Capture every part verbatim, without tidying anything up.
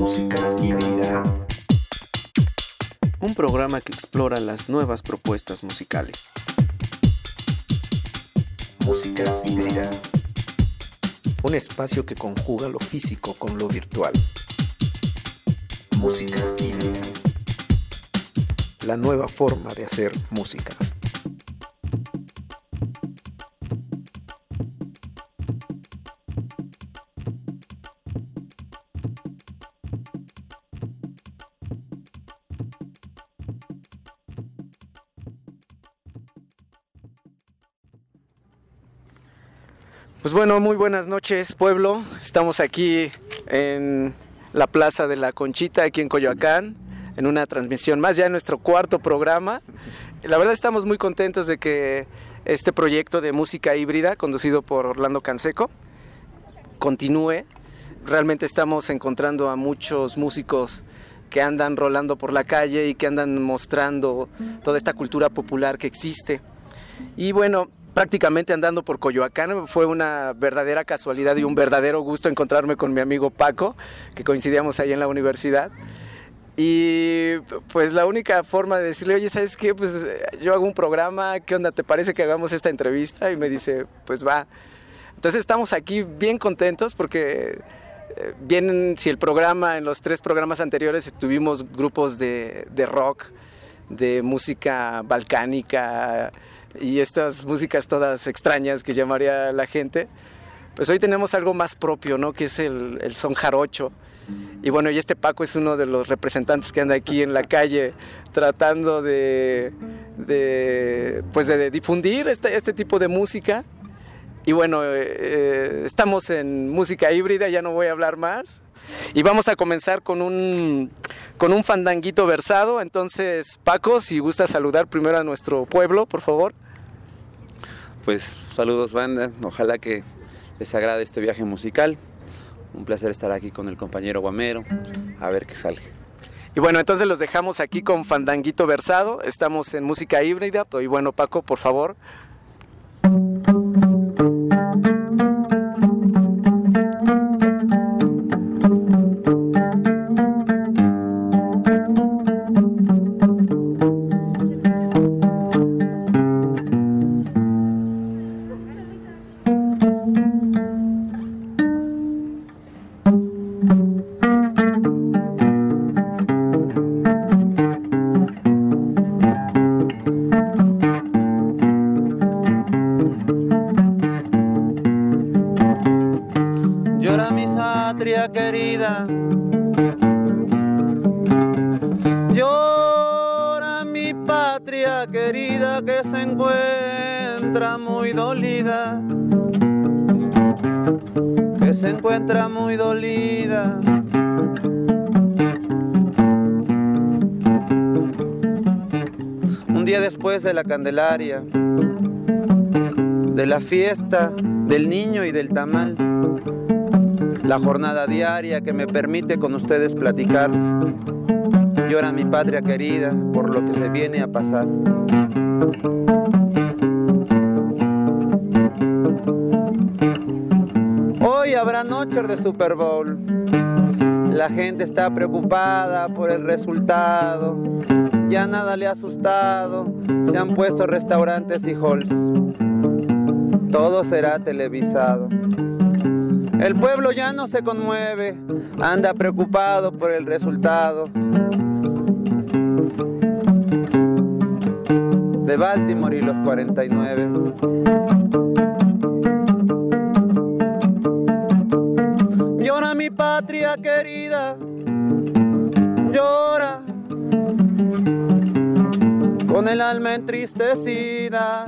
Música híbrida. Un programa que explora las nuevas propuestas musicales. Música híbrida. Un espacio que conjuga lo físico con lo virtual. Música híbrida. La nueva forma de hacer música. Pues bueno, muy buenas noches, pueblo. Estamos aquí en la Plaza de la Conchita, aquí en Coyoacán, en una transmisión más, ya en nuestro cuarto programa. La verdad estamos muy contentos de que este proyecto de música híbrida, conducido por Orlando Canseco, continúe. Realmente estamos encontrando a muchos músicos que andan rolando por la calle y que andan mostrando toda esta cultura popular que existe. Y bueno, prácticamente andando por Coyoacán fue una verdadera casualidad y un verdadero gusto encontrarme con mi amigo Paco, que coincidíamos ahí en la universidad. Y pues la única forma de decirle, oye, ¿sabes qué? Pues yo hago un programa, ¿qué onda? ¿Te parece que hagamos esta entrevista? Y me dice, pues va. Entonces estamos aquí bien contentos porque eh, bien, si el programa, en los tres programas anteriores tuvimos grupos de, de rock, de música balcánica y estas músicas todas extrañas que llamaría la gente, pues hoy tenemos algo más propio, ¿no? Que es el, el son jarocho. Y bueno, y este Paco es uno de los representantes que anda aquí en la calle tratando de, de, pues de, de difundir este, este tipo de música. Y bueno, eh, estamos en música híbrida, ya no voy a hablar más. Y vamos a comenzar con un, con un fandanguito versado. Entonces, Paco, si gusta saludar primero a nuestro pueblo, por favor. Pues saludos, banda. Ojalá que les agrade este viaje musical. Un placer estar aquí con el compañero Guamero. A ver qué sale. Y bueno, entonces los dejamos aquí con fandanguito versado. Estamos en música híbrida. Y bueno, Paco, por favor. Querida, llora mi patria querida que se encuentra muy dolida, que se encuentra muy dolida. Un día después de la Candelaria, de la fiesta del niño y del tamal, la jornada diaria que me permite con ustedes platicar, llora mi patria querida por lo que se viene a pasar. Hoy habrá noches de Super Bowl. La gente está preocupada por el resultado. Ya nada le ha asustado. Se han puesto restaurantes y halls. Todo será televisado. El pueblo ya no se conmueve, anda preocupado por el resultado de Baltimore y los cuarenta y nueve. Llora mi patria querida, llora con el alma entristecida.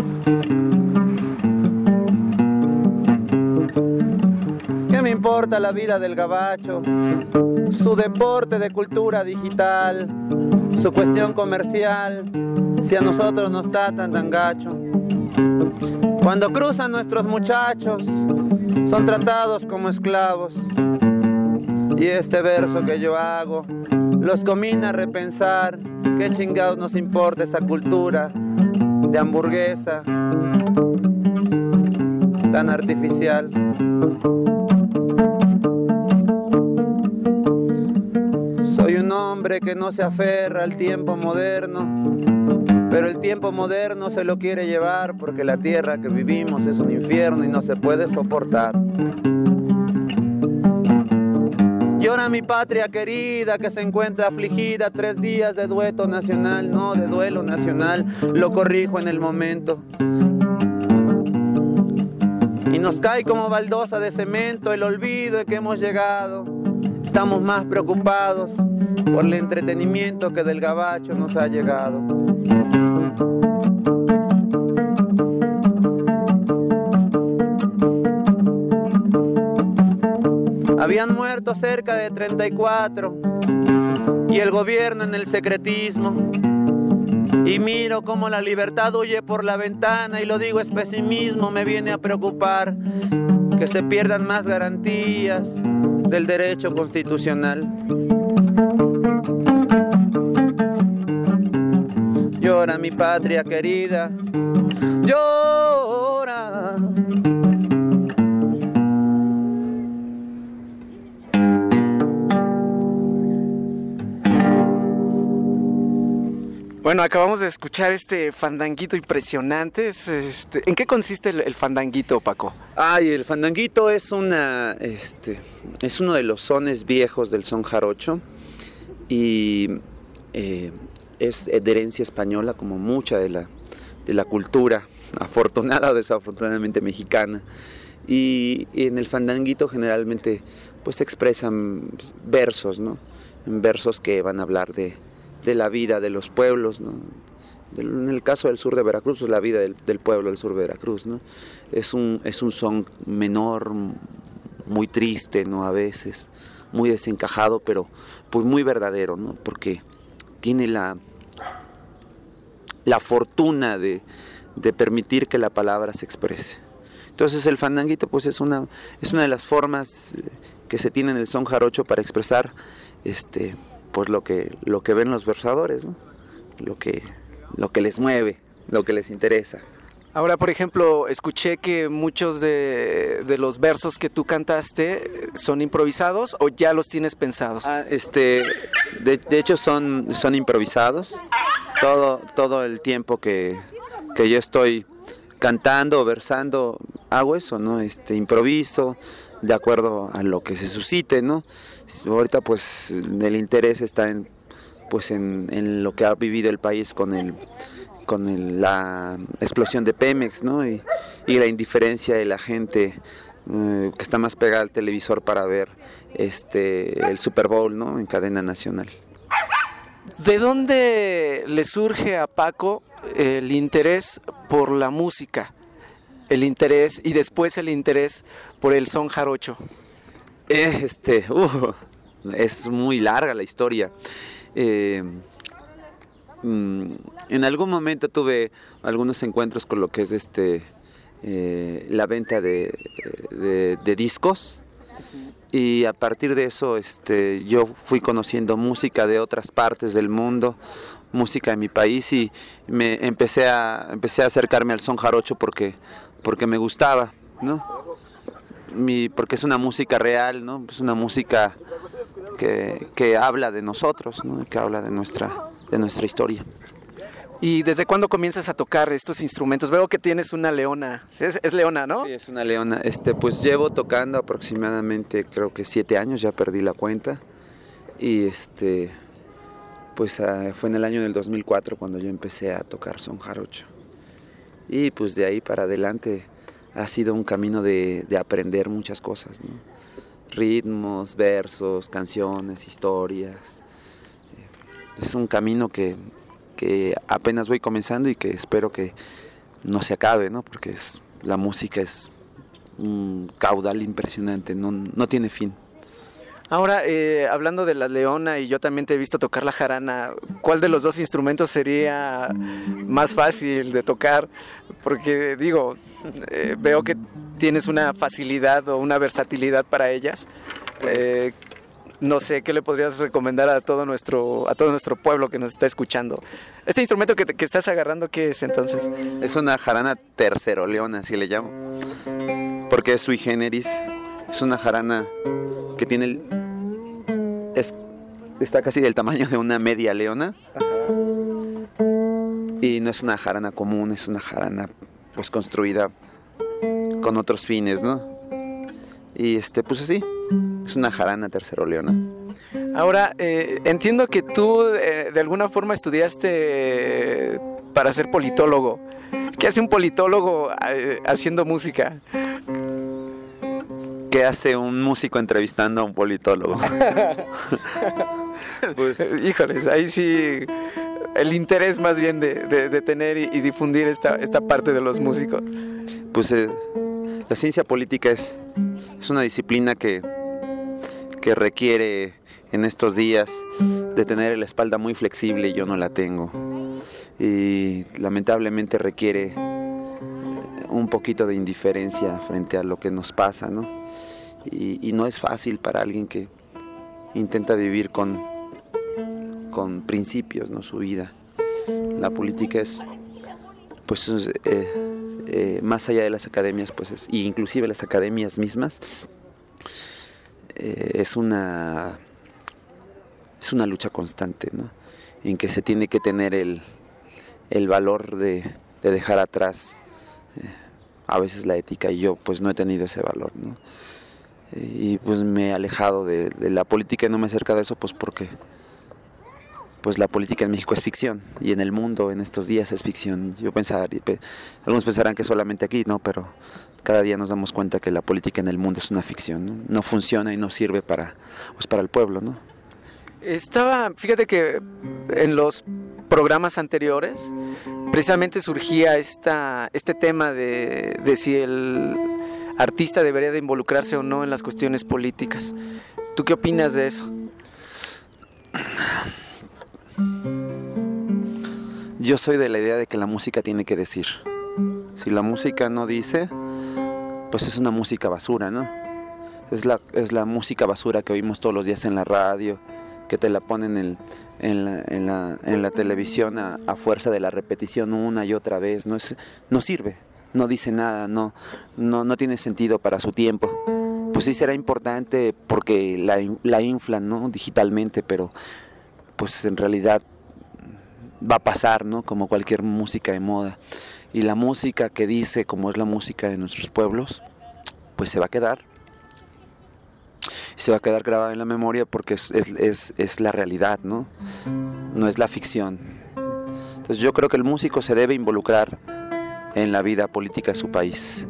¿Qué me importa la vida del gabacho? Su deporte de cultura digital, su cuestión comercial, si a nosotros nos tratan tan gacho. Cuando cruzan nuestros muchachos, son tratados como esclavos. Y este verso que yo hago los combina a repensar qué chingados nos importa esa cultura de hamburguesa tan artificial. hombre que no se aferra al tiempo moderno, pero el tiempo moderno se lo quiere llevar porque la tierra que vivimos es un infierno y no se puede soportar. Llora mi patria querida que se encuentra afligida, tres días de dueto nacional, no de duelo nacional, lo corrijo en el momento. Y nos cae como baldosa de cemento el olvido de que hemos llegado. Estamos más preocupados por el entretenimiento que del gabacho nos ha llegado. Habían muerto cerca de treinta y cuatro y el gobierno en el secretismo. Y miro cómo la libertad huye por la ventana y lo digo es pesimismo, me viene a preocupar que se pierdan más garantías del derecho constitucional. Llora mi patria querida, llora. Bueno, acabamos de escuchar este fandanguito impresionante. Este, ¿en qué consiste el, el fandanguito, Paco? Ay, el fandanguito es una, este, es uno de los sones viejos del son jarocho y eh, es de herencia española, como mucha de la, de la cultura afortunada o desafortunadamente mexicana. Y, y en el fandanguito generalmente pues se expresan versos, ¿no? Versos que van a hablar de de la vida de los pueblos, ¿no? En el caso del sur de Veracruz, es la vida del, del pueblo del sur de Veracruz, ¿no? Es un, es un son menor, muy triste, ¿no? A veces, muy desencajado, pero pues muy verdadero, ¿no? Porque tiene la, la fortuna de, de permitir que la palabra se exprese. Entonces el fandanguito pues es una, es una de las formas que se tiene en el son jarocho para expresar este pues lo que lo que ven los versadores, ¿no? Lo que lo que les mueve, lo que les interesa. Ahora, por ejemplo, escuché que muchos de, de los versos que tú cantaste son improvisados o ya los tienes pensados. Ah, este, de, de hecho son son improvisados. Todo todo el tiempo que que yo estoy cantando o versando hago eso, ¿no? Este, improviso de acuerdo a lo que se suscite, ¿no? Ahorita pues el interés está en pues en, en lo que ha vivido el país con el con el, la explosión de Pemex, ¿no? Y, y la indiferencia de la gente eh, que está más pegada al televisor para ver este el Super Bowl, ¿no? En cadena nacional. ¿De dónde le surge a Paco el interés por la música? El interés y después el interés por el son jarocho. Este, uh, es muy larga la historia. Eh, mm, en algún momento tuve algunos encuentros con lo que es este eh, la venta de, de, de discos y a partir de eso este, yo fui conociendo música de otras partes del mundo, música de mi país y me empecé a empecé a acercarme al son jarocho porque porque me gustaba, ¿no? Mi, porque es una música real, ¿no? Es una música que, que habla de nosotros, ¿no? Que habla de nuestra, de nuestra historia. ¿Y desde cuándo comienzas a tocar estos instrumentos? Veo que tienes una leona. Es, es leona, ¿no? Sí, es una leona. Este, pues llevo tocando aproximadamente, creo que siete años, ya perdí la cuenta. Y este, pues uh, fue en el año del dos mil cuatro cuando yo empecé a tocar son jarocho. Y pues de ahí para adelante ha sido un camino de, de aprender muchas cosas, ¿no? Ritmos, versos, canciones, historias. Es un camino que, que apenas voy comenzando y que espero que no se acabe, ¿no? Porque es, la música es un caudal impresionante, no, no tiene fin. Ahora, eh, hablando de la leona, y yo también te he visto tocar la jarana, ¿cuál de los dos instrumentos sería más fácil de tocar? Porque, digo, eh, veo que tienes una facilidad o una versatilidad para ellas. Eh, no sé, ¿qué le podrías recomendar a todo nuestro a todo nuestro pueblo que nos está escuchando? Este instrumento que, te, que estás agarrando, ¿qué es entonces? Es una jarana terceroleona, así le llamo, porque es sui generis. Es una jarana que tiene el, es está casi del tamaño de una media leona. Ajá. Y no es una jarana común, es una jarana pues construida con otros fines, ¿no? Y este, pues así, es una jarana terceroleona. Ahora, eh, entiendo que tú eh, de alguna forma estudiaste eh, para ser politólogo. ¿Qué hace un politólogo eh, haciendo música? ¿Qué hace un músico entrevistando a un politólogo? Pues, híjoles, ahí sí el interés más bien de, de, de tener y, y difundir esta, esta parte de los músicos. Pues eh, la ciencia política es, es una disciplina que, que requiere en estos días de tener la espalda muy flexible y yo no la tengo. Y lamentablemente requiere un poquito de indiferencia frente a lo que nos pasa, ¿no? Y, y no es fácil para alguien que intenta vivir con, con principios, ¿no? Su vida. La política es, pues, es, eh, eh, más allá de las academias, pues, es, y inclusive las academias mismas, eh, es una, es una lucha constante, ¿no? En que se tiene que tener el, el valor de, de dejar atrás eh, a veces la ética, y yo pues no he tenido ese valor, ¿no? Eh, y pues me he alejado de, de la política y no me he acercado a eso pues porque pues la política en México es ficción y en el mundo en estos días es ficción. Yo pensar, algunos pensarán que solamente aquí, no, pero cada día nos damos cuenta que la política en el mundo es una ficción, ¿no? No funciona y no sirve para, pues, para el pueblo, ¿no? Estaba, fíjate que en los programas anteriores precisamente surgía esta, este tema de, de si el artista debería de involucrarse o no en las cuestiones políticas. ¿Tú qué opinas de eso? Yo soy de la idea de que la música tiene que decir. Si la música no dice, pues es una música basura, ¿no? Es la, es la música basura que oímos todos los días en la radio, que te la ponen en, en, la, en, la, en la televisión a, a fuerza de la repetición una y otra vez. No, es, no sirve, no dice nada, no, no, no tiene sentido para su tiempo. Pues sí será importante porque la, la inflan, ¿no? Digitalmente, pero pues en realidad va a pasar, ¿no? Como cualquier música de moda. Y la música que dice, como es la música de nuestros pueblos, pues se va a quedar. Se va a quedar grabada en la memoria porque es, es, es, es la realidad, ¿no? No es la ficción. Entonces yo creo que el músico se debe involucrar en la vida política de su país.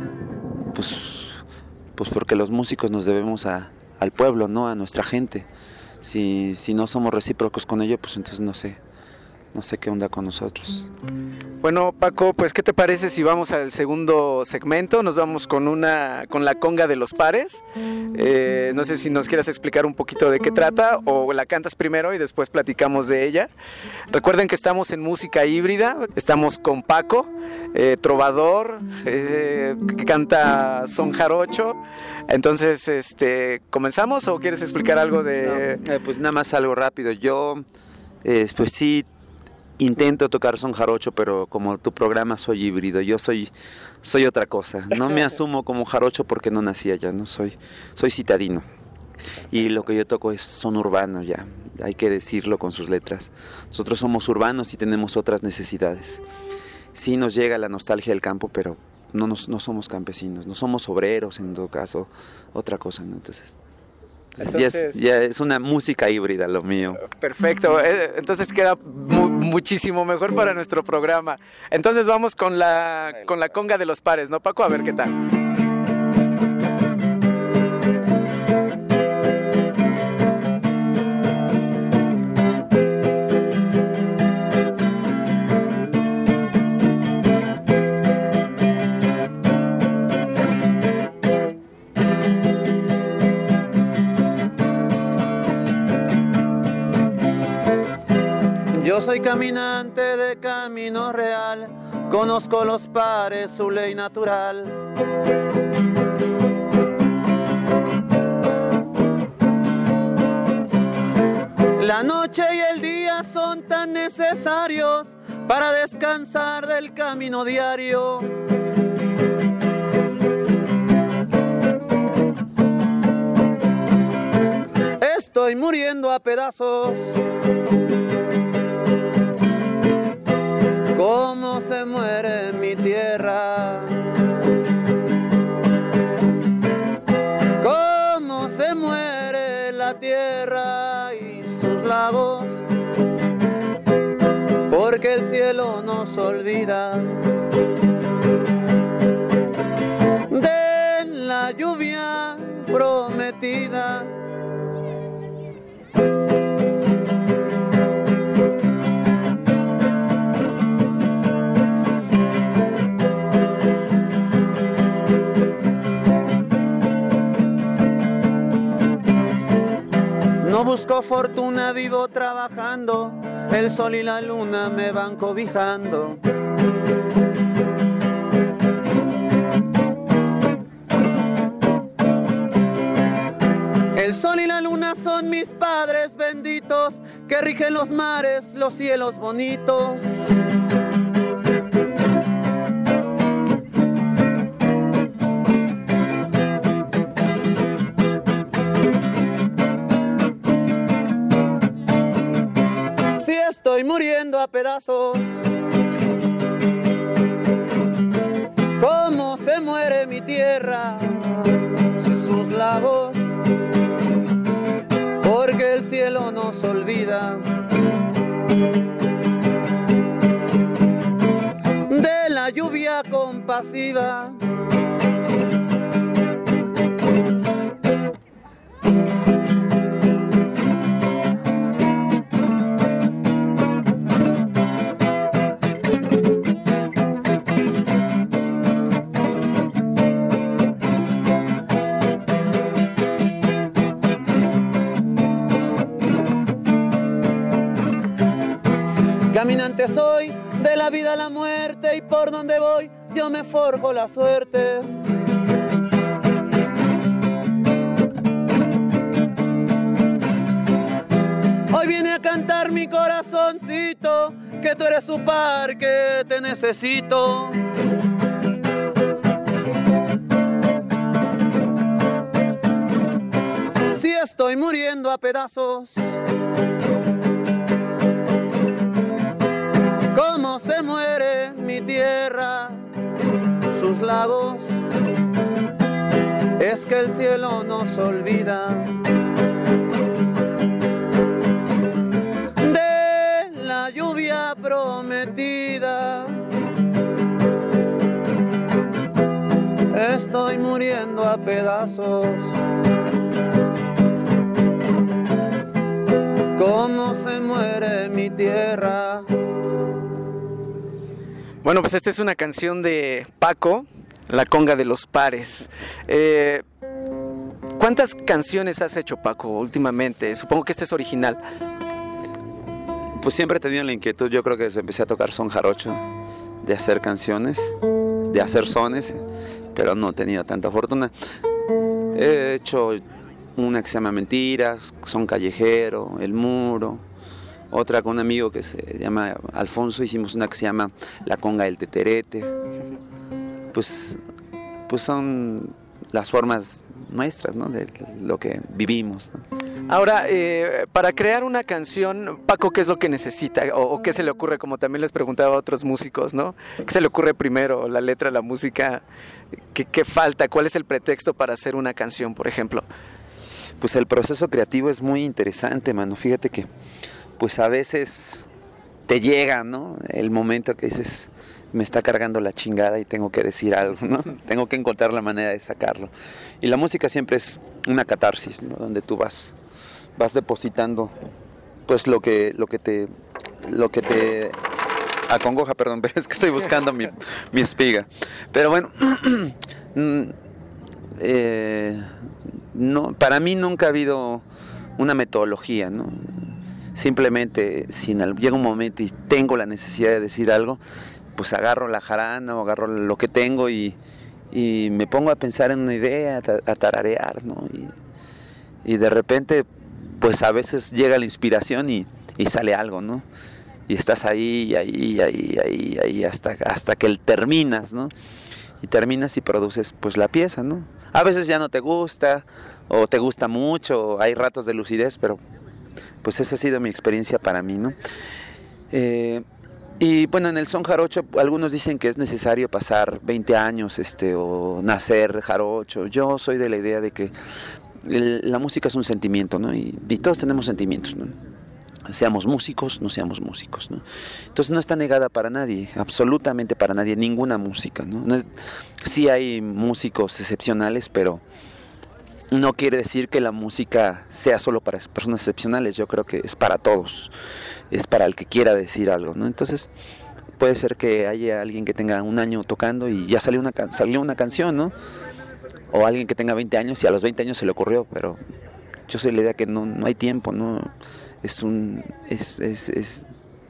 Pues, pues porque los músicos nos debemos a, al pueblo, ¿no? A nuestra gente. Si, si no somos recíprocos con ello, pues entonces no sé. No sé qué onda con nosotros. Bueno, Paco, pues ¿qué te parece si vamos al segundo segmento? Nos vamos con una con la conga de los pares. Eh, no sé si nos quieras explicar un poquito de qué trata o la cantas primero y después platicamos de ella. Recuerden que estamos en música híbrida. Estamos con Paco, eh, trovador, eh, que canta son jarocho. Entonces, este, ¿comenzamos o quieres explicar algo de...? No, eh, pues nada más algo rápido. Yo, eh, pues sí... intento tocar son jarocho, pero como tu programa soy híbrido, yo soy, soy otra cosa. No me asumo como jarocho porque no nací allá, no soy, soy citadino. Y lo que yo toco es son urbano ya, hay que decirlo con sus letras. Nosotros somos urbanos y tenemos otras necesidades. Sí nos llega la nostalgia del campo, pero no, nos, no somos campesinos, no somos obreros en todo caso, otra cosa, ¿no? Entonces... Entonces, ya, es, ya es una música híbrida lo mío. Perfecto, entonces queda mu muchísimo mejor para nuestro programa. Entonces vamos con la, con la conga de los pares, ¿no, Paco? A ver qué tal. Yo soy caminante de camino real, conozco los pares, su ley natural. La noche y el día son tan necesarios para descansar del camino diario. estoy muriendo a pedazos. Cómo se muere mi tierra, cómo se muere la tierra y sus lagos, porque el cielo nos olvida de la lluvia prometida. No busco fortuna, vivo trabajando, el sol y la luna me van cobijando. El sol y la luna son mis padres benditos, que rigen los mares, los cielos bonitos. Estoy muriendo a pedazos. Cómo se muere mi tierra, sus lagos, porque el cielo nos olvida de la lluvia compasiva. Caminante soy de la vida a la muerte y por donde voy yo me forjo la suerte. Hoy viene a cantar mi corazoncito, que tú eres su par, que te necesito. Si estoy muriendo a pedazos, cómo se muere mi tierra, sus lagos, es que el cielo nos olvida de la lluvia prometida. Estoy muriendo a pedazos. Cómo se muere mi tierra. Bueno, pues esta es una canción de Paco, La Conga de los Pares. Eh, ¿Cuántas canciones has hecho, Paco, últimamente? Supongo que esta es original. Pues siempre he tenido la inquietud, yo creo que desde empecé a tocar son jarocho, de hacer canciones, de hacer sones, pero no he tenido tanta fortuna. He hecho una que se llama Mentiras, Son Callejero, El Muro. Otra con un amigo que se llama Alfonso, hicimos una que se llama La Conga del Teterete. Pues, pues son las formas nuestras, ¿no? De lo que vivimos, ¿no? Ahora, eh, para crear una canción, Paco, ¿qué es lo que necesita? O, ¿O qué se le ocurre? Como también les preguntaba a otros músicos, ¿no? ¿Qué se le ocurre primero? ¿La letra, la música? ¿Qué, qué falta? ¿Cuál es el pretexto para hacer una canción, por ejemplo? Pues el proceso creativo es muy interesante, mano. Fíjate que pues a veces te llega, ¿no? El momento que dices, me está cargando la chingada y tengo que decir algo, ¿no? Tengo que encontrar la manera de sacarlo. Y la música siempre es una catarsis, ¿no? Donde tú vas, vas depositando, pues lo que, lo que te, lo que te acongoja, perdón, pero es que estoy buscando mi, mi espiga. Pero bueno, eh, no, para mí nunca ha habido una metodología, ¿no? Simplemente, si llega un momento y tengo la necesidad de decir algo, pues agarro la jarana o agarro lo que tengo y, y me pongo a pensar en una idea, a tararear, ¿no? Y, y de repente, pues a veces llega la inspiración y, y sale algo, ¿no? Y estás ahí, ahí, ahí, ahí, ahí, hasta, hasta que terminas, ¿no? Y terminas y produces, pues, la pieza, ¿no? A veces ya no te gusta, o te gusta mucho, hay ratos de lucidez, pero pues esa ha sido mi experiencia para mí, ¿no? Eh, y bueno, en el son jarocho algunos dicen que es necesario pasar veinte años este, o nacer jarocho. Yo soy de la idea de que el, la música es un sentimiento, ¿no? Y, y todos tenemos sentimientos, ¿no? Seamos músicos, no seamos músicos, ¿no? Entonces no está negada para nadie, absolutamente para nadie, ninguna música, ¿no? No es, sí hay músicos excepcionales, pero no quiere decir que la música sea solo para personas excepcionales. Yo creo que es para todos, es para el que quiera decir algo, ¿no? Entonces puede ser que haya alguien que tenga un año tocando y ya salió una, salió una canción, ¿no? O alguien que tenga veinte años y a los veinte años se le ocurrió, pero yo soy la idea que no, no hay tiempo, ¿no? Es un es, es, es,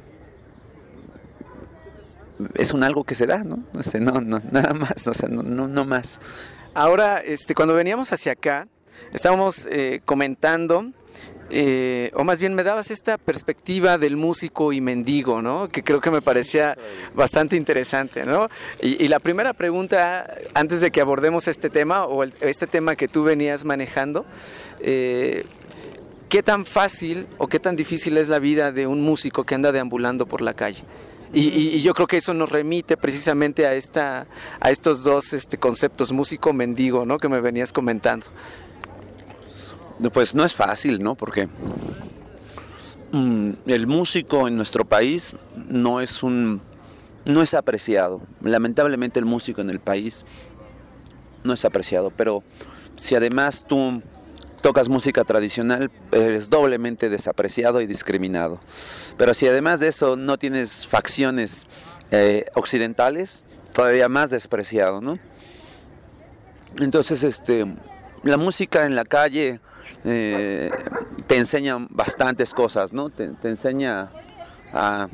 es un algo que se da, ¿no? O sea, no, no, nada más, o sea, no, no, no más. Ahora, este, cuando veníamos hacia acá, estábamos eh, comentando, eh, o más bien me dabas esta perspectiva del músico y mendigo, ¿no? Que creo que me parecía bastante interesante, ¿no? Y, y la primera pregunta, antes de que abordemos este tema, o el, este tema que tú venías manejando, eh, ¿qué tan fácil o qué tan difícil es la vida de un músico que anda deambulando por la calle? Y, y, y yo creo que eso nos remite precisamente a esta, a estos dos este, conceptos, músico-mendigo, ¿no? Que me venías comentando. Pues no es fácil, ¿no? Porque mm, el músico en nuestro país no es un, no es apreciado. Lamentablemente el músico en el país no es apreciado, pero si además tú tocas música tradicional, eres doblemente desapreciado y discriminado. Pero si además de eso no tienes facciones eh, occidentales, todavía más despreciado, ¿no? Entonces, este, la música en la calle eh, te enseña bastantes cosas, ¿no? Te, te enseña a,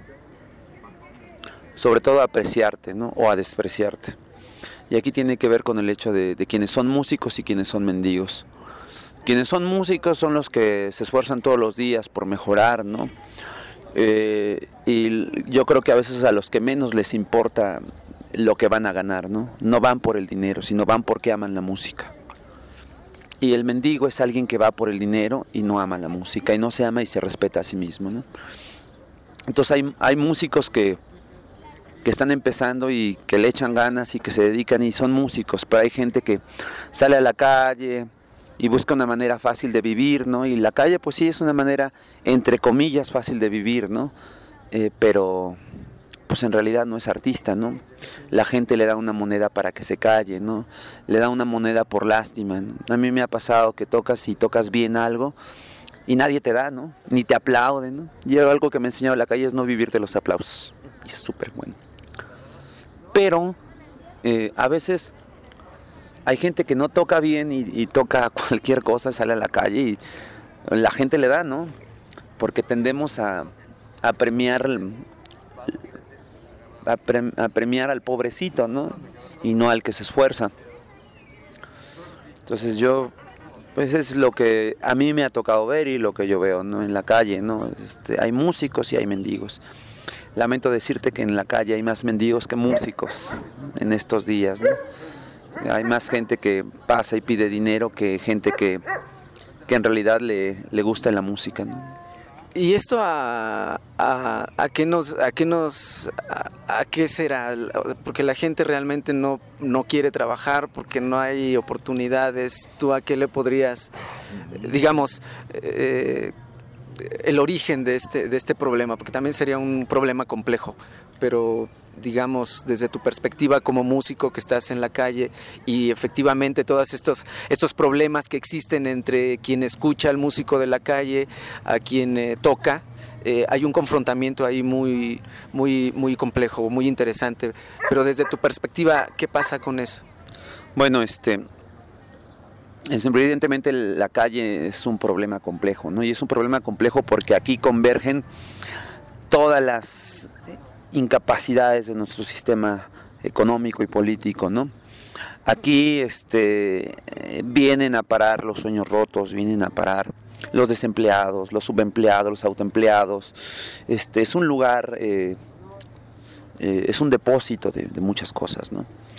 sobre todo a apreciarte, ¿no? O a despreciarte. Y aquí tiene que ver con el hecho de, de quienes son músicos y quienes son mendigos. Quienes son músicos son los que se esfuerzan todos los días por mejorar, ¿no? Eh, y yo creo que a veces a los que menos les importa lo que van a ganar, ¿no? No van por el dinero, sino van porque aman la música. Y el mendigo es alguien que va por el dinero y no ama la música, y no se ama y se respeta a sí mismo, ¿no? Entonces hay, hay músicos que, que están empezando y que le echan ganas y que se dedican y son músicos, pero hay gente que sale a la calle y busca una manera fácil de vivir, ¿no? Y la calle pues sí es una manera, entre comillas, fácil de vivir, ¿no? Eh, pero pues en realidad no es artista, ¿no? La gente le da una moneda para que se calle, ¿no? Le da una moneda por lástima, ¿no? A mí me ha pasado que tocas y tocas bien algo y nadie te da, ¿no? Ni te aplaude, ¿no? Y algo que me ha enseñado la calle es no vivir de los aplausos. Y es súper bueno. Pero eh, a veces hay gente que no toca bien y, y toca cualquier cosa, sale a la calle y la gente le da, ¿no? Porque tendemos a, a premiar a, pre, a premiar al pobrecito, ¿no? Y no al que se esfuerza. Entonces yo, pues es lo que a mí me ha tocado ver y lo que yo veo, ¿no? En la calle, ¿no? Este, hay músicos y hay mendigos. Lamento decirte que en la calle hay más mendigos que músicos en estos días, ¿no? Hay más gente que pasa y pide dinero que gente que, que en realidad le, le gusta la música, ¿no? ¿Y esto a, a, a qué nos, a qué nos, a, a qué será? Porque la gente realmente no, no quiere trabajar, porque no hay oportunidades. ¿Tú a qué le podrías, digamos, eh, el origen de este, de este problema? Porque también sería un problema complejo, pero digamos, desde tu perspectiva como músico que estás en la calle y efectivamente todos estos, estos problemas que existen entre quien escucha al músico de la calle a quien eh, toca, eh, hay un confrontamiento ahí muy, muy, muy complejo, muy interesante, pero desde tu perspectiva, ¿qué pasa con eso? Bueno, este, es, evidentemente la calle es un problema complejo, ¿no? Y es un problema complejo porque aquí convergen todas las incapacidades de nuestro sistema económico y político, ¿no? Aquí este, vienen a parar los sueños rotos, vienen a parar los desempleados, los subempleados, los autoempleados. Este, es un lugar, eh, eh, es un depósito de, de muchas cosas, ¿no?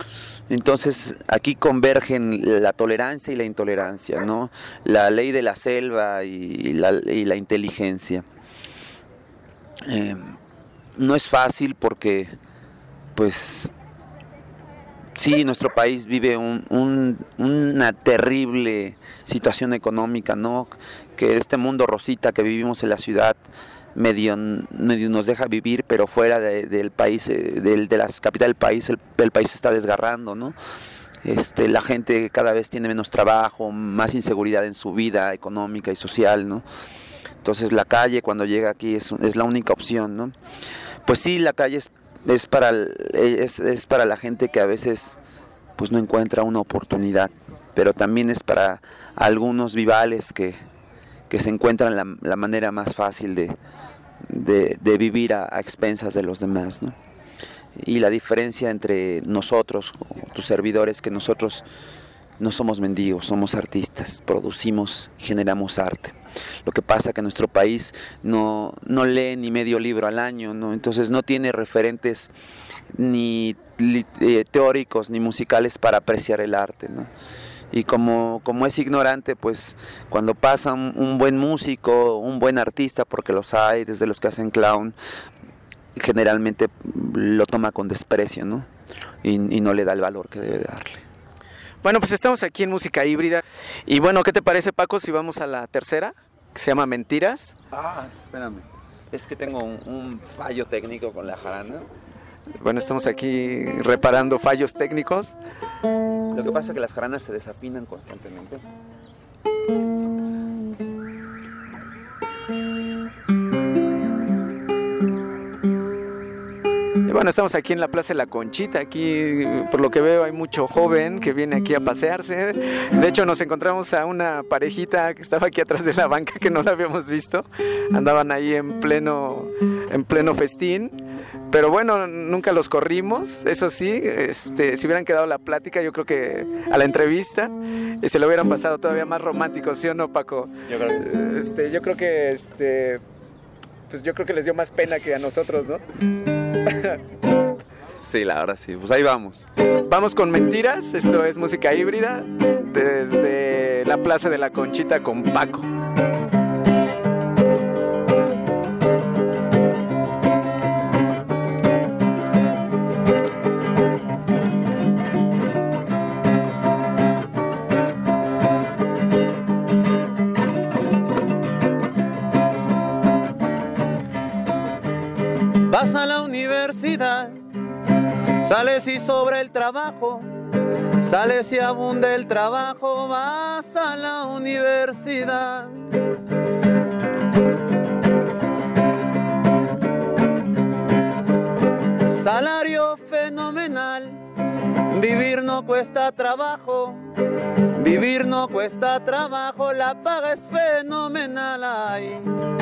Entonces aquí convergen la tolerancia y la intolerancia, ¿no? La ley de la selva y la, y la inteligencia. Eh, no es fácil porque, pues, sí, nuestro país vive un, un, una terrible situación económica, ¿no? Que este mundo rosita que vivimos en la ciudad medio, medio nos deja vivir, pero fuera de, del país, de, de la capital del país, el, el país se está desgarrando, ¿no? Este, la gente cada vez tiene menos trabajo, más inseguridad en su vida económica y social, ¿no? Entonces la calle cuando llega aquí es, es la única opción, ¿no? Pues sí, la calle es, es, para, es, es para la gente que a veces pues no encuentra una oportunidad, pero también es para algunos vivales que, que se encuentran la, la manera más fácil de, de, de vivir a, a expensas de los demás, ¿no? Y la diferencia entre nosotros, tus servidores, que nosotros no somos mendigos, somos artistas, producimos, generamos arte. Lo que pasa es que nuestro país no, no lee ni medio libro al año, ¿no? Entonces no tiene referentes ni eh, teóricos ni musicales para apreciar el arte, ¿no? Y como, como es ignorante, pues cuando pasa un, un buen músico, un buen artista, porque los hay, desde los que hacen clown, generalmente lo toma con desprecio, ¿no? Y, y no le da el valor que debe darle. Bueno, pues estamos aquí en Música Híbrida. Y bueno, ¿qué te parece, Paco, si vamos a la tercera, que se llama Mentiras? Ah, espérame. Es que tengo un, un fallo técnico con la jarana. Bueno, estamos aquí reparando fallos técnicos. Lo que pasa es que las jaranas se desafinan constantemente. Y bueno, estamos aquí en la Plaza de la Conchita. Aquí, por lo que veo, hay mucho joven que viene aquí a pasearse. De hecho, nos encontramos a una parejita que estaba aquí atrás de la banca, que no la habíamos visto. Andaban ahí en pleno, en pleno festín. Pero bueno, nunca los corrimos. Eso sí, este, si hubieran quedado la plática, yo creo que a la entrevista, y se lo hubieran pasado todavía más romántico, ¿sí o no, Paco? Yo creo que... Este, yo creo que, este, pues yo creo que les dio más pena que a nosotros, ¿no? Sí, la verdad sí, pues ahí vamos. Vamos con Mentiras, esto es Música Híbrida, desde la Plaza de la Conchita con Paco. Vas a la universidad, sales y sobra el trabajo, sales y abunda el trabajo, vas a la universidad. Salario fenomenal, vivir no cuesta trabajo, vivir no cuesta trabajo, la paga es fenomenal. Ay.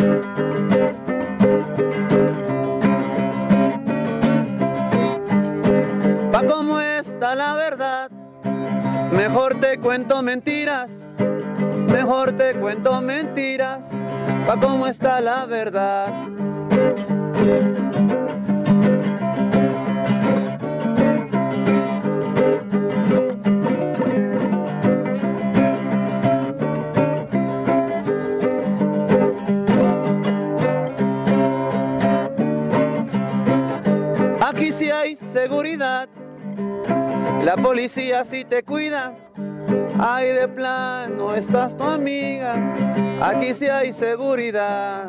Pa' cómo está la verdad, mejor te cuento mentiras, mejor te cuento mentiras, pa' cómo está la verdad. Aquí sí hay seguridad, la policía sí te cuida, ay de plano estás tu amiga, aquí sí hay seguridad.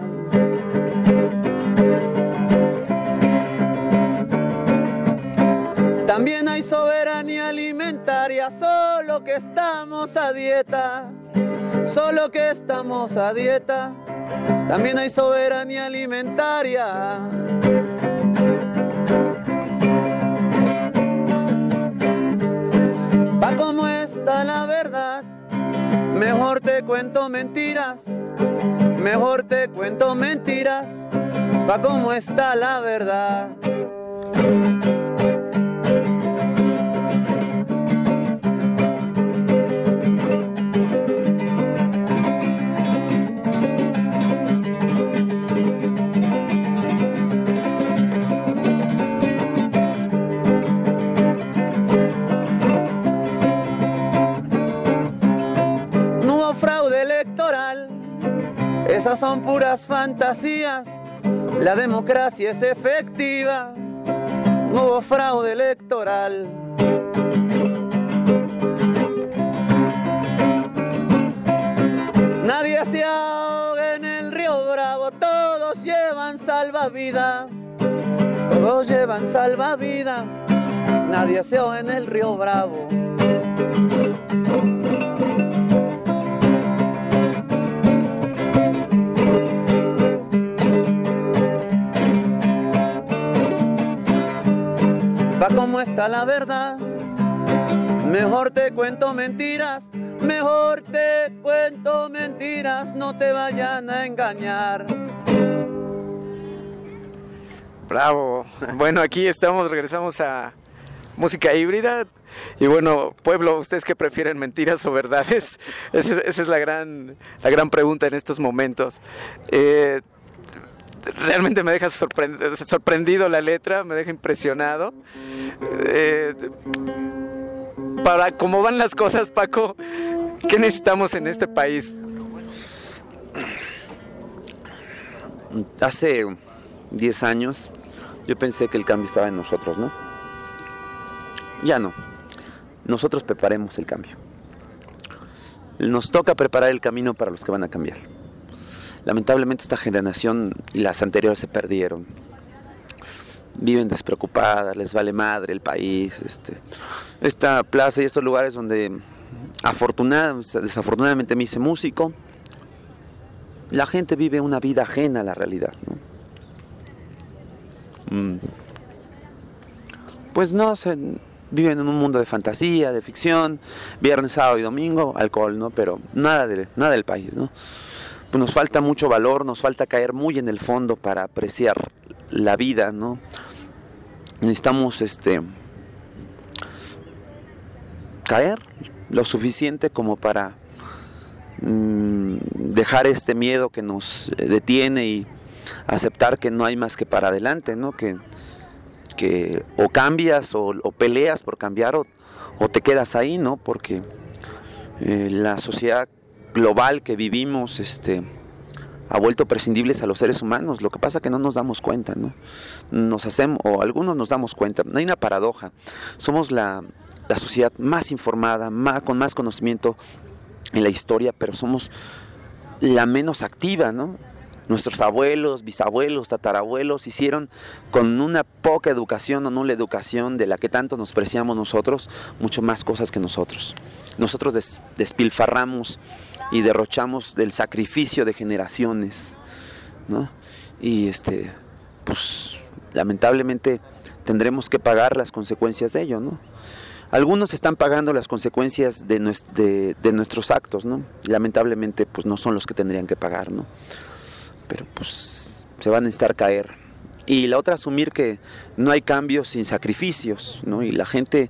También hay soberanía alimentaria, solo que estamos a dieta, solo que estamos a dieta. También hay soberanía alimentaria. Pa' cómo está la verdad, mejor te cuento mentiras, mejor te cuento mentiras, pa' cómo está la verdad. fraude electoral. Esas son puras fantasías. La democracia es efectiva. No hubo fraude electoral. Nadie se ahoga en el río Bravo. Todos llevan salvavidas. Todos llevan salvavidas. Nadie se ahoga en el río Bravo. Pa' cómo está la verdad, mejor te cuento mentiras, mejor te cuento mentiras, no te vayan a engañar. Bravo. Bueno, aquí estamos, regresamos a música híbrida. Y bueno, pueblo, ¿ustedes qué prefieren, mentiras o verdades? Esa es, esa es la gran, la gran pregunta en estos momentos. Eh, realmente me deja sorprend- sorprendido la letra, me deja impresionado. Eh, para cómo van las cosas, Paco, ¿qué necesitamos en este país? Hace diez años yo pensé que el cambio estaba en nosotros, ¿no? Ya no. Nosotros preparemos el cambio. Nos toca preparar el camino para los que van a cambiar. Lamentablemente esta generación y las anteriores se perdieron. Viven despreocupadas, les vale madre el país. Este, esta plaza y estos lugares donde afortunada, desafortunadamente me hice músico, la gente vive una vida ajena a la realidad, ¿no? Mm. Pues no, se, viven en un mundo de fantasía, de ficción, viernes, sábado y domingo, alcohol, ¿no? Pero nada, de, nada del país, ¿no? Pues nos falta mucho valor, nos falta caer muy en el fondo para apreciar la vida, ¿no? Necesitamos este caer lo suficiente como para mmm, dejar este miedo que nos detiene y aceptar que no hay más que para adelante, ¿no? Que, que o cambias o, o peleas por cambiar o, o te quedas ahí, ¿no? Porque eh, la sociedad global que vivimos este, ha vuelto prescindibles a los seres humanos. Lo que pasa es que no nos damos cuenta, ¿no? Nos hacemos, o algunos nos damos cuenta. Hay una paradoja. Somos la, la sociedad más informada, más, con más conocimiento en la historia, pero somos la menos activa, ¿no? Nuestros abuelos, bisabuelos, tatarabuelos hicieron con una poca educación o nula educación de la que tanto nos preciamos nosotros, mucho más cosas que nosotros. Nosotros des, despilfarramos y derrochamos del sacrificio de generaciones, ¿no? Y este, pues lamentablemente tendremos que pagar las consecuencias de ello, ¿no? Algunos están pagando las consecuencias de, nues- de, de nuestros actos, ¿no? Lamentablemente pues no son los que tendrían que pagar, ¿no? Pero pues se van a necesitar caer. Y la otra, asumir que no hay cambios sin sacrificios, ¿no? Y la gente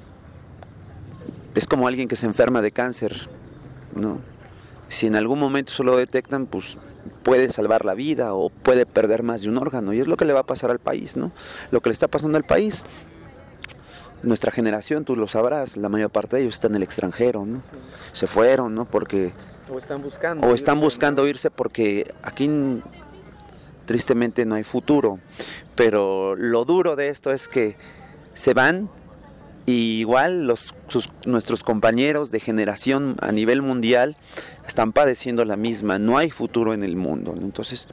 es como alguien que se enferma de cáncer, ¿no? Si en algún momento solo detectan, pues puede salvar la vida o puede perder más de un órgano. Y es lo que le va a pasar al país, ¿no? Lo que le está pasando al país. Nuestra generación, tú lo sabrás, la mayor parte de ellos está en el extranjero, ¿no? Se fueron, ¿no? Porque... O están buscando. O están irse, buscando ¿no? irse porque aquí tristemente no hay futuro. Pero lo duro de esto es que se van y igual los, sus, nuestros compañeros de generación a nivel mundial están padeciendo la misma. No hay futuro en el mundo, ¿no? Entonces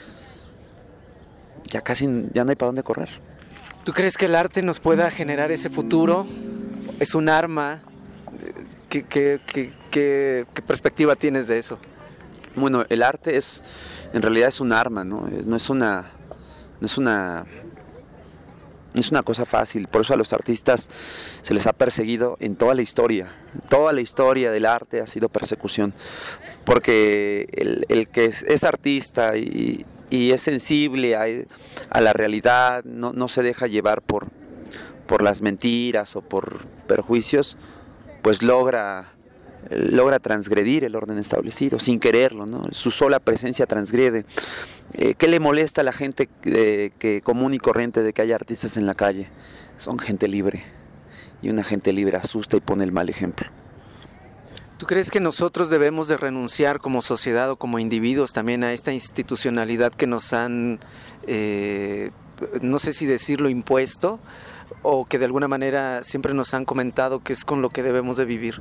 ya casi ya no hay para dónde correr. ¿Tú crees que el arte nos pueda generar ese futuro? ¿Es un arma? ¿Qué, qué, qué, qué, qué perspectiva tienes de eso? Bueno, el arte es, en realidad es un arma, ¿no? No es una, no es una, no es una cosa fácil. Por eso a los artistas se les ha perseguido en toda la historia. Toda la historia del arte ha sido persecución. Porque el, el que es, es artista y, y es sensible a, a la realidad, no, no se deja llevar por, por las mentiras o por perjuicios, pues logra, logra transgredir el orden establecido, sin quererlo, ¿no? Su sola presencia transgrede. Eh, ¿Qué le molesta a la gente eh, que común y corriente de que haya artistas en la calle? Son gente libre, y una gente libre asusta y pone el mal ejemplo. ¿Tú crees que nosotros debemos de renunciar como sociedad o como individuos también a esta institucionalidad que nos han, eh, no sé si decirlo, impuesto, o que de alguna manera siempre nos han comentado que es con lo que debemos de vivir?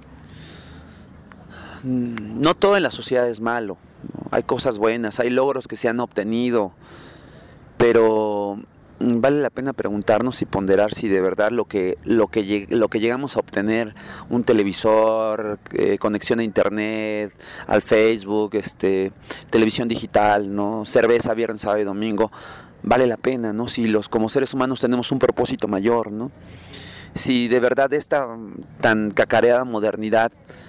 No todo en la sociedad es malo, ¿no? Hay cosas buenas, hay logros que se han obtenido, pero vale la pena preguntarnos y ponderar si de verdad lo que lo que lo que llegamos a obtener, un televisor, eh, conexión a internet, al Facebook, este, televisión digital, ¿no? Cerveza viernes, sábado y domingo, vale la pena, ¿no? Si los como seres humanos tenemos un propósito mayor, ¿no? Si de verdad esta tan cacareada modernidad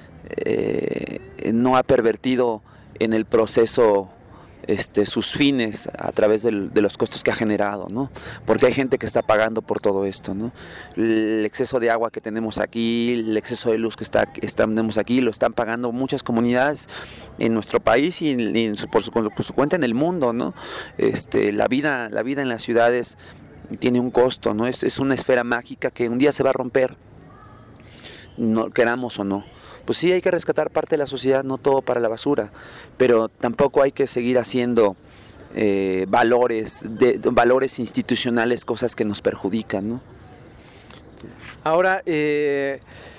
eh, no ha pervertido en el proceso Este, sus fines a través del, de los costos que ha generado, ¿no? Porque hay gente que está pagando por todo esto, ¿no? El exceso de agua que tenemos aquí, el exceso de luz que está, está, tenemos aquí, lo están pagando muchas comunidades en nuestro país y, y en su, por, su, por su cuenta en el mundo, ¿no? Este, la vida, la vida en las ciudades tiene un costo, ¿no? Es, es una esfera mágica que un día se va a romper, no queramos o no. Pues sí, hay que rescatar parte de la sociedad, no todo para la basura, pero tampoco hay que seguir haciendo eh, valores, de, de, valores institucionales, cosas que nos perjudican, ¿no? Ahora, eh,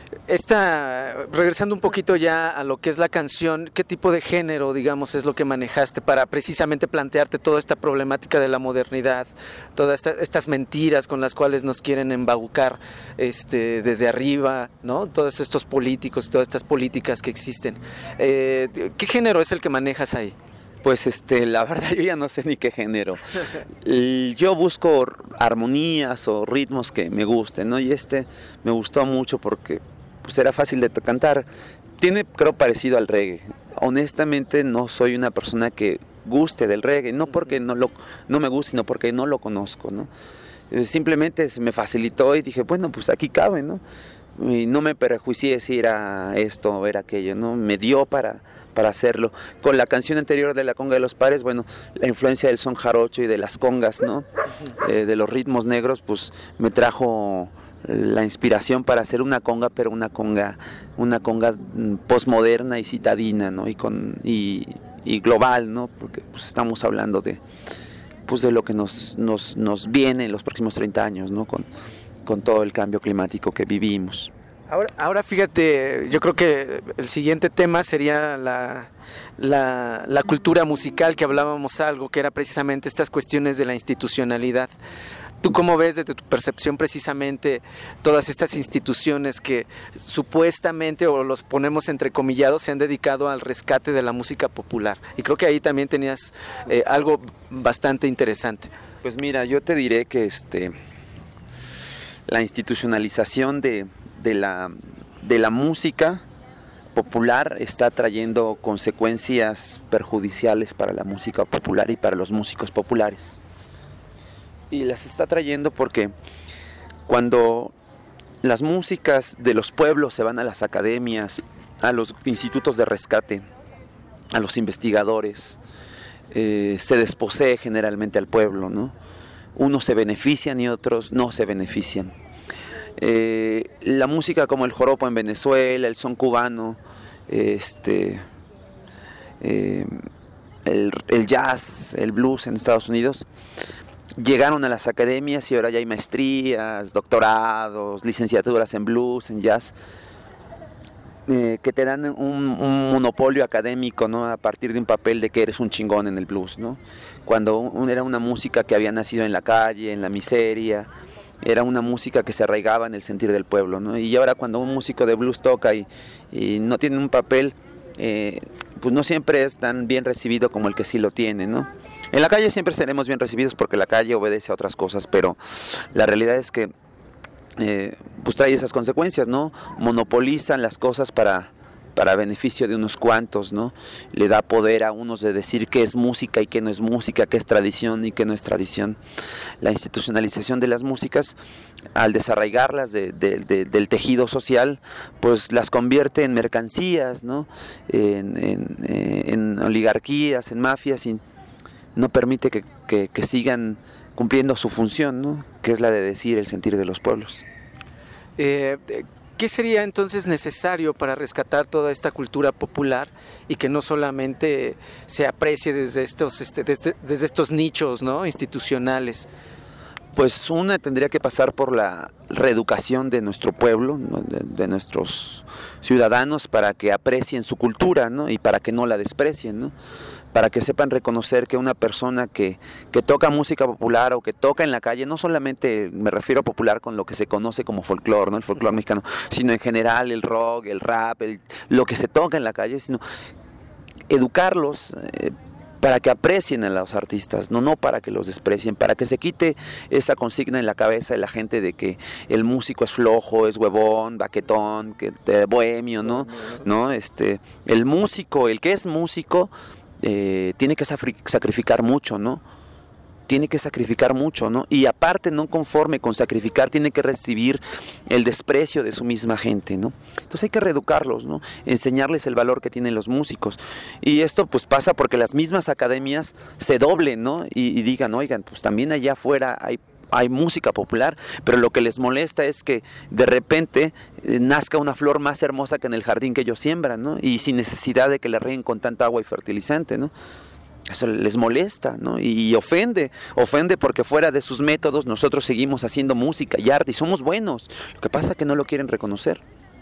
esta, regresando un poquito ya a lo que es la canción, ¿qué tipo de género, digamos, es lo que manejaste para precisamente plantearte toda esta problemática de la modernidad, todas esta, estas mentiras con las cuales nos quieren embaucar este, desde arriba, ¿no? Todos estos políticos y todas estas políticas que existen. Eh, ¿Qué género es el que manejas ahí? Pues este, la verdad yo ya no sé ni qué género. Yo busco armonías o ritmos que me gusten, ¿no? Y este me gustó mucho porque pues era fácil de cantar. Tiene, creo, parecido al reggae. Honestamente no soy una persona que guste del reggae, no porque no, lo, no me guste, sino porque no lo conozco, ¿no? Simplemente se me facilitó y dije, bueno, pues aquí cabe, ¿no? Y no me prejuicié si era esto o era aquello, ¿no? Me dio para, para hacerlo. Con la canción anterior de La Conga de los Pares, bueno, la influencia del son jarocho y de las congas, ¿no? Eh, de los ritmos negros, pues me trajo la inspiración para hacer una conga, pero una conga, una conga postmoderna y citadina, ¿no? Y con y, y global, ¿no? Porque pues estamos hablando de pues de lo que nos nos nos viene en los próximos treinta años, ¿no? Con con todo el cambio climático que vivimos. Ahora, ahora fíjate, yo creo que el siguiente tema sería la, la, la cultura musical, que hablábamos algo, que era precisamente estas cuestiones de la institucionalidad. ¿Tú cómo ves desde tu percepción precisamente todas estas instituciones que supuestamente, o los ponemos entrecomillados, se han dedicado al rescate de la música popular? Y creo que ahí también tenías eh, algo bastante interesante. Pues mira, yo te diré que este, la institucionalización de, de, la, de la música popular está trayendo consecuencias perjudiciales para la música popular y para los músicos populares. Y las está trayendo porque cuando las músicas de los pueblos se van a las academias, a los institutos de rescate, a los investigadores, eh, se desposee generalmente al pueblo, ¿no? Unos se benefician y otros no se benefician. Eh, la música como el joropo en Venezuela, el son cubano, este, eh, el, el jazz, el blues en Estados Unidos, llegaron a las academias y ahora ya hay maestrías, doctorados, licenciaturas en blues, en jazz, eh, que te dan un, un monopolio académico, ¿no? A partir de un papel de que eres un chingón en el blues, ¿no? Cuando un, era una música que había nacido en la calle, en la miseria, era una música que se arraigaba en el sentir del pueblo, ¿no? Y ahora cuando un músico de blues toca y, y no tiene un papel, eh, pues no siempre es tan bien recibido como el que sí lo tiene, ¿no? En la calle siempre seremos bien recibidos porque la calle obedece a otras cosas, pero la realidad es que eh, pues trae esas consecuencias, ¿no? Monopolizan las cosas para, para beneficio de unos cuantos, ¿no? Le da poder a unos de decir qué es música y qué no es música, qué es tradición y qué no es tradición. La institucionalización de las músicas, al desarraigarlas de, de, de, del tejido social, pues las convierte en mercancías, ¿no? En, en, en oligarquías, en mafias, y no permite que, que, que sigan cumpliendo su función, ¿no? Que es la de decir el sentir de los pueblos. Eh, ¿qué sería entonces necesario para rescatar toda esta cultura popular y que no solamente se aprecie desde estos, este, desde, desde estos nichos, ¿no?, institucionales? Pues una tendría que pasar por la reeducación de nuestro pueblo, ¿no?, de, de nuestros ciudadanos, para que aprecien su cultura, ¿no?, y para que no la desprecien, ¿no?, para que sepan reconocer que una persona que, que toca música popular o que toca en la calle, no solamente me refiero a popular con lo que se conoce como folclore, ¿no?, el folclore mexicano, sino en general el rock, el rap, el, lo que se toca en la calle, sino educarlos eh, para que aprecien a los artistas, no, no para que los desprecien, para que se quite esa consigna en la cabeza de la gente de que el músico es flojo, es huevón, baquetón, que, eh, bohemio, ¿no? ¿no? Este, el músico, el que es músico, eh, tiene que sacrificar mucho, ¿no? Tiene que sacrificar mucho, ¿no? Y aparte, no conforme con sacrificar, tiene que recibir el desprecio de su misma gente, ¿no? Entonces hay que reeducarlos, ¿no? Enseñarles el valor que tienen los músicos. Y esto pues pasa porque las mismas academias se doblen, ¿no? Y, y digan, oigan, pues también allá afuera hay hay música popular, pero lo que les molesta es que de repente eh, nazca una flor más hermosa que en el jardín que ellos siembran, ¿no? Y sin necesidad de que le rieguen con tanta agua y fertilizante, ¿no? Eso les molesta, ¿no? Y ofende, ofende porque fuera de sus métodos nosotros seguimos haciendo música y arte y somos buenos. Lo que pasa es que no lo quieren reconocer.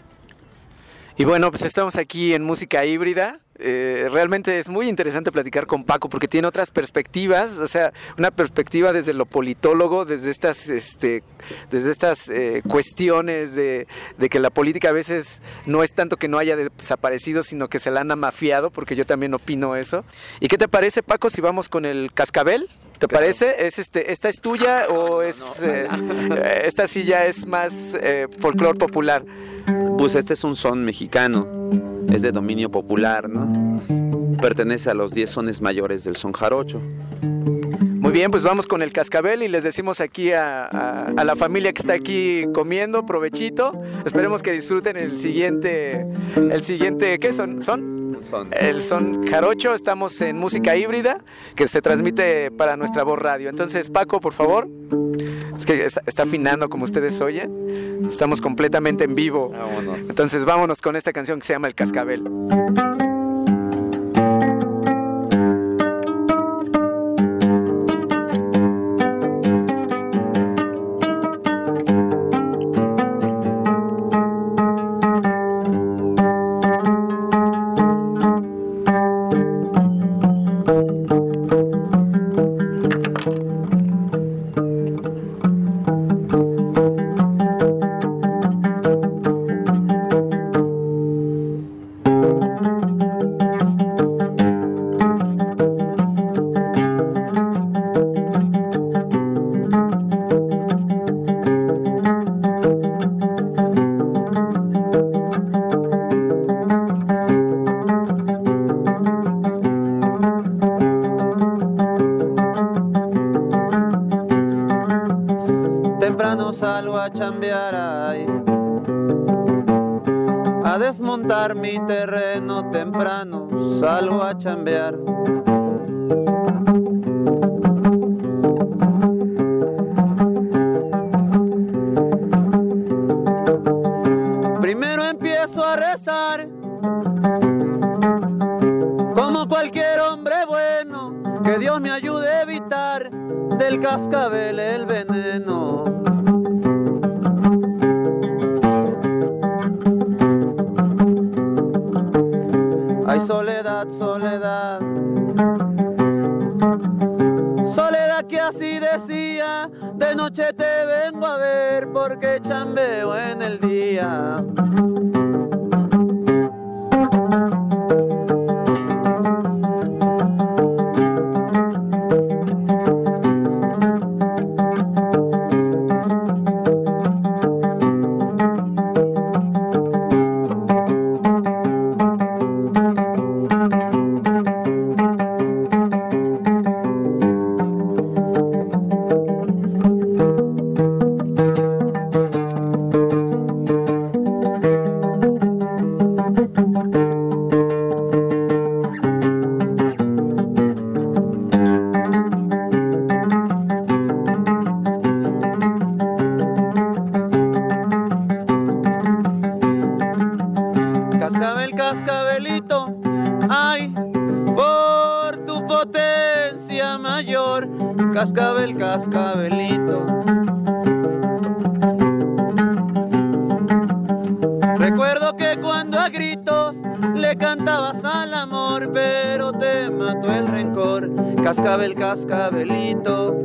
Y bueno, pues estamos aquí en Música Híbrida. Eh, realmente es muy interesante platicar con Paco porque tiene otras perspectivas, o sea, una perspectiva desde lo politólogo, desde estas, este, desde estas eh, cuestiones de, de que la política a veces no es tanto que no haya desaparecido, sino que se la han amafiado, porque yo también opino eso. ¿Y qué te parece, Paco, si vamos con el cascabel? ¿Te claro. parece? ¿Es este, ¿Esta es tuya o es no, no. Eh, esta sí ya es más eh, folclore popular? Pues este es un son mexicano, es de dominio popular, ¿no? Pertenece a los diez sones mayores del son jarocho. Muy bien, pues vamos con el cascabel y les decimos aquí a, a, a la familia que está aquí comiendo, provechito. Esperemos que disfruten el siguiente, el siguiente, ¿qué son? ¿Son? Son. El son jarocho. Estamos en Música Híbrida, que se transmite para nuestra voz radio. Entonces, Paco, por favor. Es que está, está afinando como ustedes oyen. Estamos completamente en vivo. Vámonos. Entonces vámonos con esta canción que se llama El Cascabel. Salgo a chambear ahí, a desmontar mi terreno temprano, salgo a chambear. Primero empiezo a rezar, como cualquier hombre bueno, que Dios me ayude a evitar del cascabel el veneno. Ay, soledad, soledad, soledad que así decía, de noche te vengo a ver porque chambeo en el día. Ay, por tu potencia mayor, cascabel, cascabelito. Recuerdo que cuando a gritos le cantabas al amor, pero te mató el rencor, cascabel, cascabelito.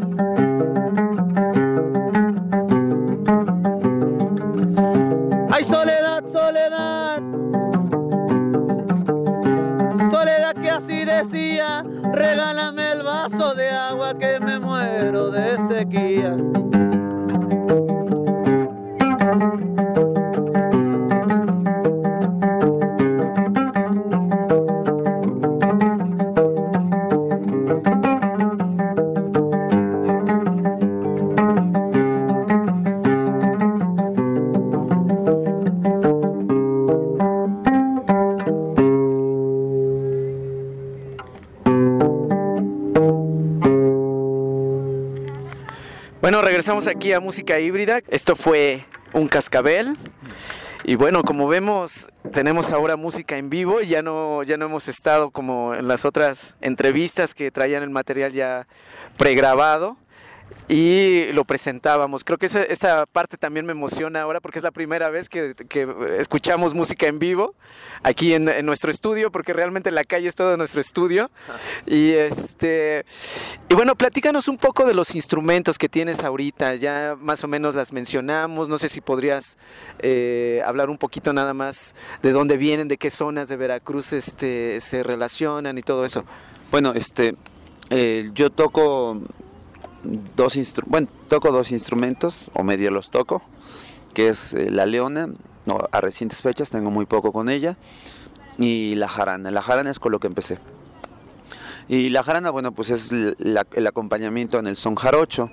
Ay, soledad, soledad, soledad que así decía, regálame el vaso de agua que me muero de sequía. Bueno, regresamos aquí a Música Híbrida. Esto fue un cascabel. Y bueno, como vemos, tenemos ahora música en vivo. Ya no, ya no hemos estado como en las otras entrevistas que traían el material ya pregrabado y lo presentábamos. Creo que esa, esta parte también me emociona ahora porque es la primera vez que, que escuchamos música en vivo aquí en, en nuestro estudio, porque realmente la calle es todo nuestro estudio. Y este y bueno, platícanos un poco de los instrumentos que tienes ahorita. Ya más o menos las mencionamos. No sé si podrías eh, hablar un poquito nada más de dónde vienen, de qué zonas de Veracruz este, se relacionan y todo eso. Bueno, este, eh, yo toco dos instru- bueno, toco dos instrumentos, o medio los toco, que es eh, la leona. No, a recientes fechas tengo muy poco con ella, y la jarana. La jarana es con lo que empecé. Y la jarana, bueno, pues es la, el acompañamiento en el son jarocho.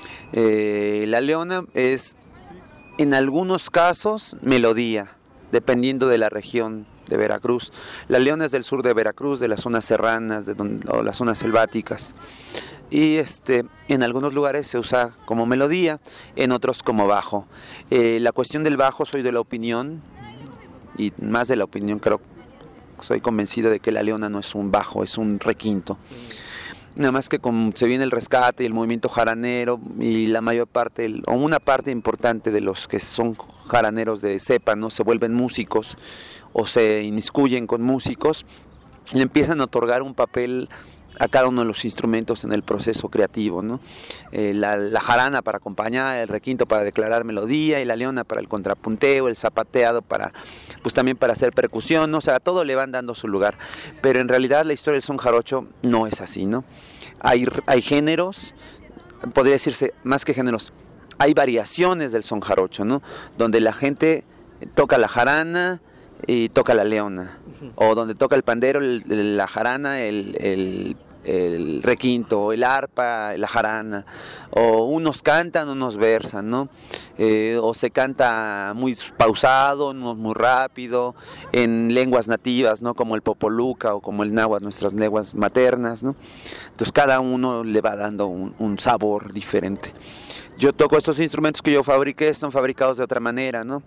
Eh, la leona es, en algunos casos, melodía, dependiendo de la región de Veracruz. La leona es del sur de Veracruz, de las zonas serranas, de donde, o las zonas selváticas. Y este, en algunos lugares se usa como melodía, en otros como bajo. Eh, la cuestión del bajo, soy de la opinión, y más de la opinión, creo, soy convencido de que la leona no es un bajo, es un requinto. Nada más que como se viene el rescate y el movimiento jaranero, y la mayor parte, o una parte importante de los que son jaraneros de cepa, ¿no?, se vuelven músicos o se inmiscuyen con músicos, le empiezan a otorgar un papel a cada uno de los instrumentos en el proceso creativo, ¿no? Eh, la, la jarana para acompañar, el requinto para declarar melodía, y la leona para el contrapunteo, el zapateado para, pues también para hacer percusión, ¿no? O sea, todo le van dando su lugar. Pero en realidad la historia del son jarocho no es así, ¿no? Hay, hay géneros, podría decirse más que géneros, hay variaciones del son jarocho, ¿no? Donde la gente toca la jarana y toca la leona, o donde toca el pandero, el, la jarana, el, el, el requinto, el arpa, la jarana, o unos cantan, unos versan, ¿no? Eh, o se canta muy pausado, unos muy rápido, en lenguas nativas, ¿no?, como el popoluca o como el náhuatl, nuestras lenguas maternas, ¿no? Entonces cada uno le va dando un, un sabor diferente. Yo toco estos instrumentos que yo fabriqué, están fabricados de otra manera, ¿no?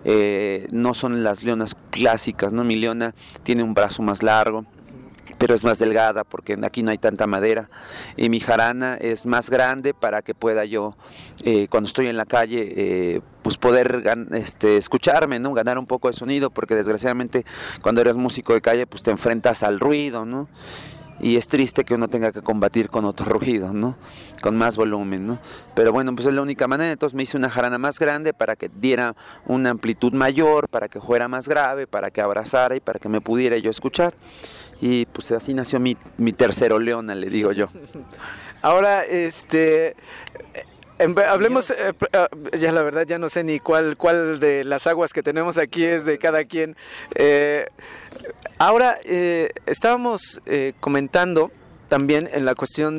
Eh, no son las leonas clásicas, ¿no? Mi leona tiene un brazo más largo, pero es más delgada porque aquí no hay tanta madera. Y mi jarana es más grande para que pueda yo, eh, cuando estoy en la calle, eh, pues poder este, escucharme, ¿no? Ganar un poco de sonido, porque desgraciadamente cuando eres músico de calle, pues te enfrentas al ruido, ¿no? Y es triste que uno tenga que combatir con otro ruido, ¿no? Con más volumen, ¿no? Pero bueno, pues es la única manera. Entonces me hice una jarana más grande para que diera una amplitud mayor, para que fuera más grave, para que abrazara y para que me pudiera yo escuchar. Y pues así nació mi, mi tercero leona, le digo yo. Ahora, este... En, hablemos, eh, ya la verdad ya no sé ni cuál, cuál de las aguas que tenemos aquí es de cada quien. Eh, ahora, eh, estábamos eh, comentando también en la cuestión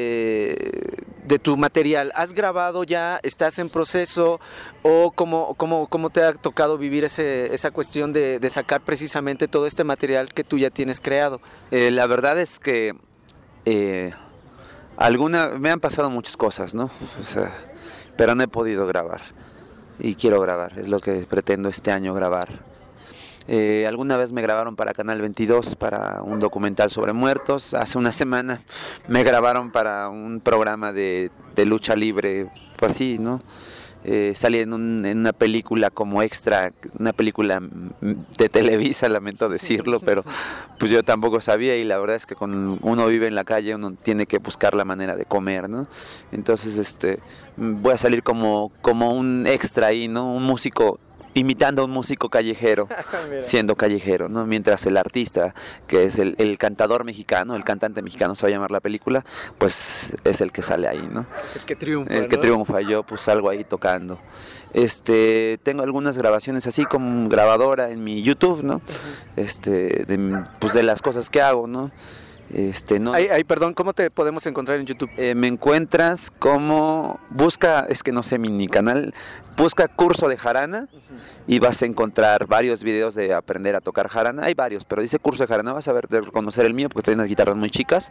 de, de tu material. ¿Has grabado ya? ¿Estás en proceso? ¿O cómo, cómo, cómo te ha tocado vivir ese, esa cuestión de, de sacar precisamente todo este material que tú ya tienes creado? Eh, la verdad es que... Eh, Alguna, me han pasado muchas cosas, ¿no? O sea, pero no he podido grabar y quiero grabar, es lo que pretendo este año grabar. Eh, alguna vez me grabaron para Canal veintidós para un documental sobre muertos. Hace una semana me grabaron para un programa de, de lucha libre, pues así, ¿no? Eh, salí en, un, en una película como extra, una película de Televisa, lamento decirlo, pero pues yo tampoco sabía, y la verdad es que cuando uno vive en la calle uno tiene que buscar la manera de comer, ¿no? Entonces este voy a salir como, como un extra ahí, ¿no? Un músico imitando a un músico callejero, siendo callejero, ¿no? Mientras el artista, que es el, el cantador mexicano, el cantante mexicano se va a llamar la película, pues es el que sale ahí, ¿no? Es el que triunfa, El que ¿no? triunfa, yo pues salgo ahí tocando. Este, tengo algunas grabaciones así como grabadora en mi YouTube, ¿no? Este, de, pues de las cosas que hago, ¿no? Este, no. Ay, ay, perdón, ¿cómo te podemos encontrar en YouTube? Eh, me encuentras como, busca, es que no sé mi canal, busca curso de jarana y vas a encontrar varios videos de aprender a tocar jarana. Hay varios, pero dice curso de jarana, vas a ver de reconocer el mío porque trae unas guitarras muy chicas.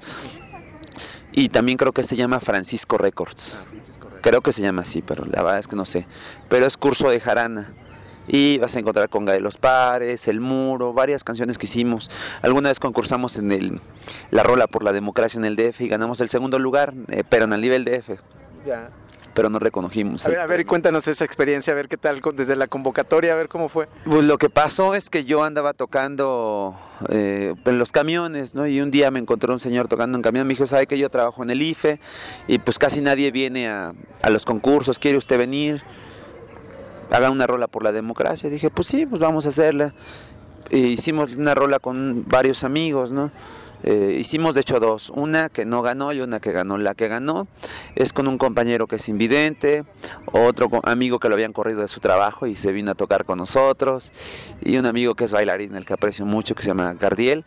Y también creo que se llama Francisco Records. Ah, Francisco Records. Creo que se llama así, pero la verdad es que no sé. Pero es curso de jarana. Y vas a encontrar Conga de los Pares, El Muro, varias canciones que hicimos. Alguna vez concursamos en el, la rola por la democracia en el D F y ganamos el segundo lugar, eh, pero en el nivel D F. Ya. Pero no reconocimos. A ver, a ver, cuéntanos esa experiencia, a ver qué tal con- desde la convocatoria, a ver cómo fue. Pues lo que pasó es que yo andaba tocando eh, en los camiones, ¿no? Y un día me encontró un señor tocando en camión, me dijo, ¿sabe que yo trabajo en el I F E? Y pues casi nadie viene a, a los concursos, ¿quiere usted venir? Haga una rola por la democracia. Dije, pues sí, pues vamos a hacerla. E hicimos una rola con varios amigos, ¿no? Eh, hicimos de hecho dos, una que no ganó y una que ganó. La que ganó es con un compañero que es invidente, otro co- amigo que lo habían corrido de su trabajo y se vino a tocar con nosotros, y un amigo que es bailarín, el que aprecio mucho, que se llama Gardiel,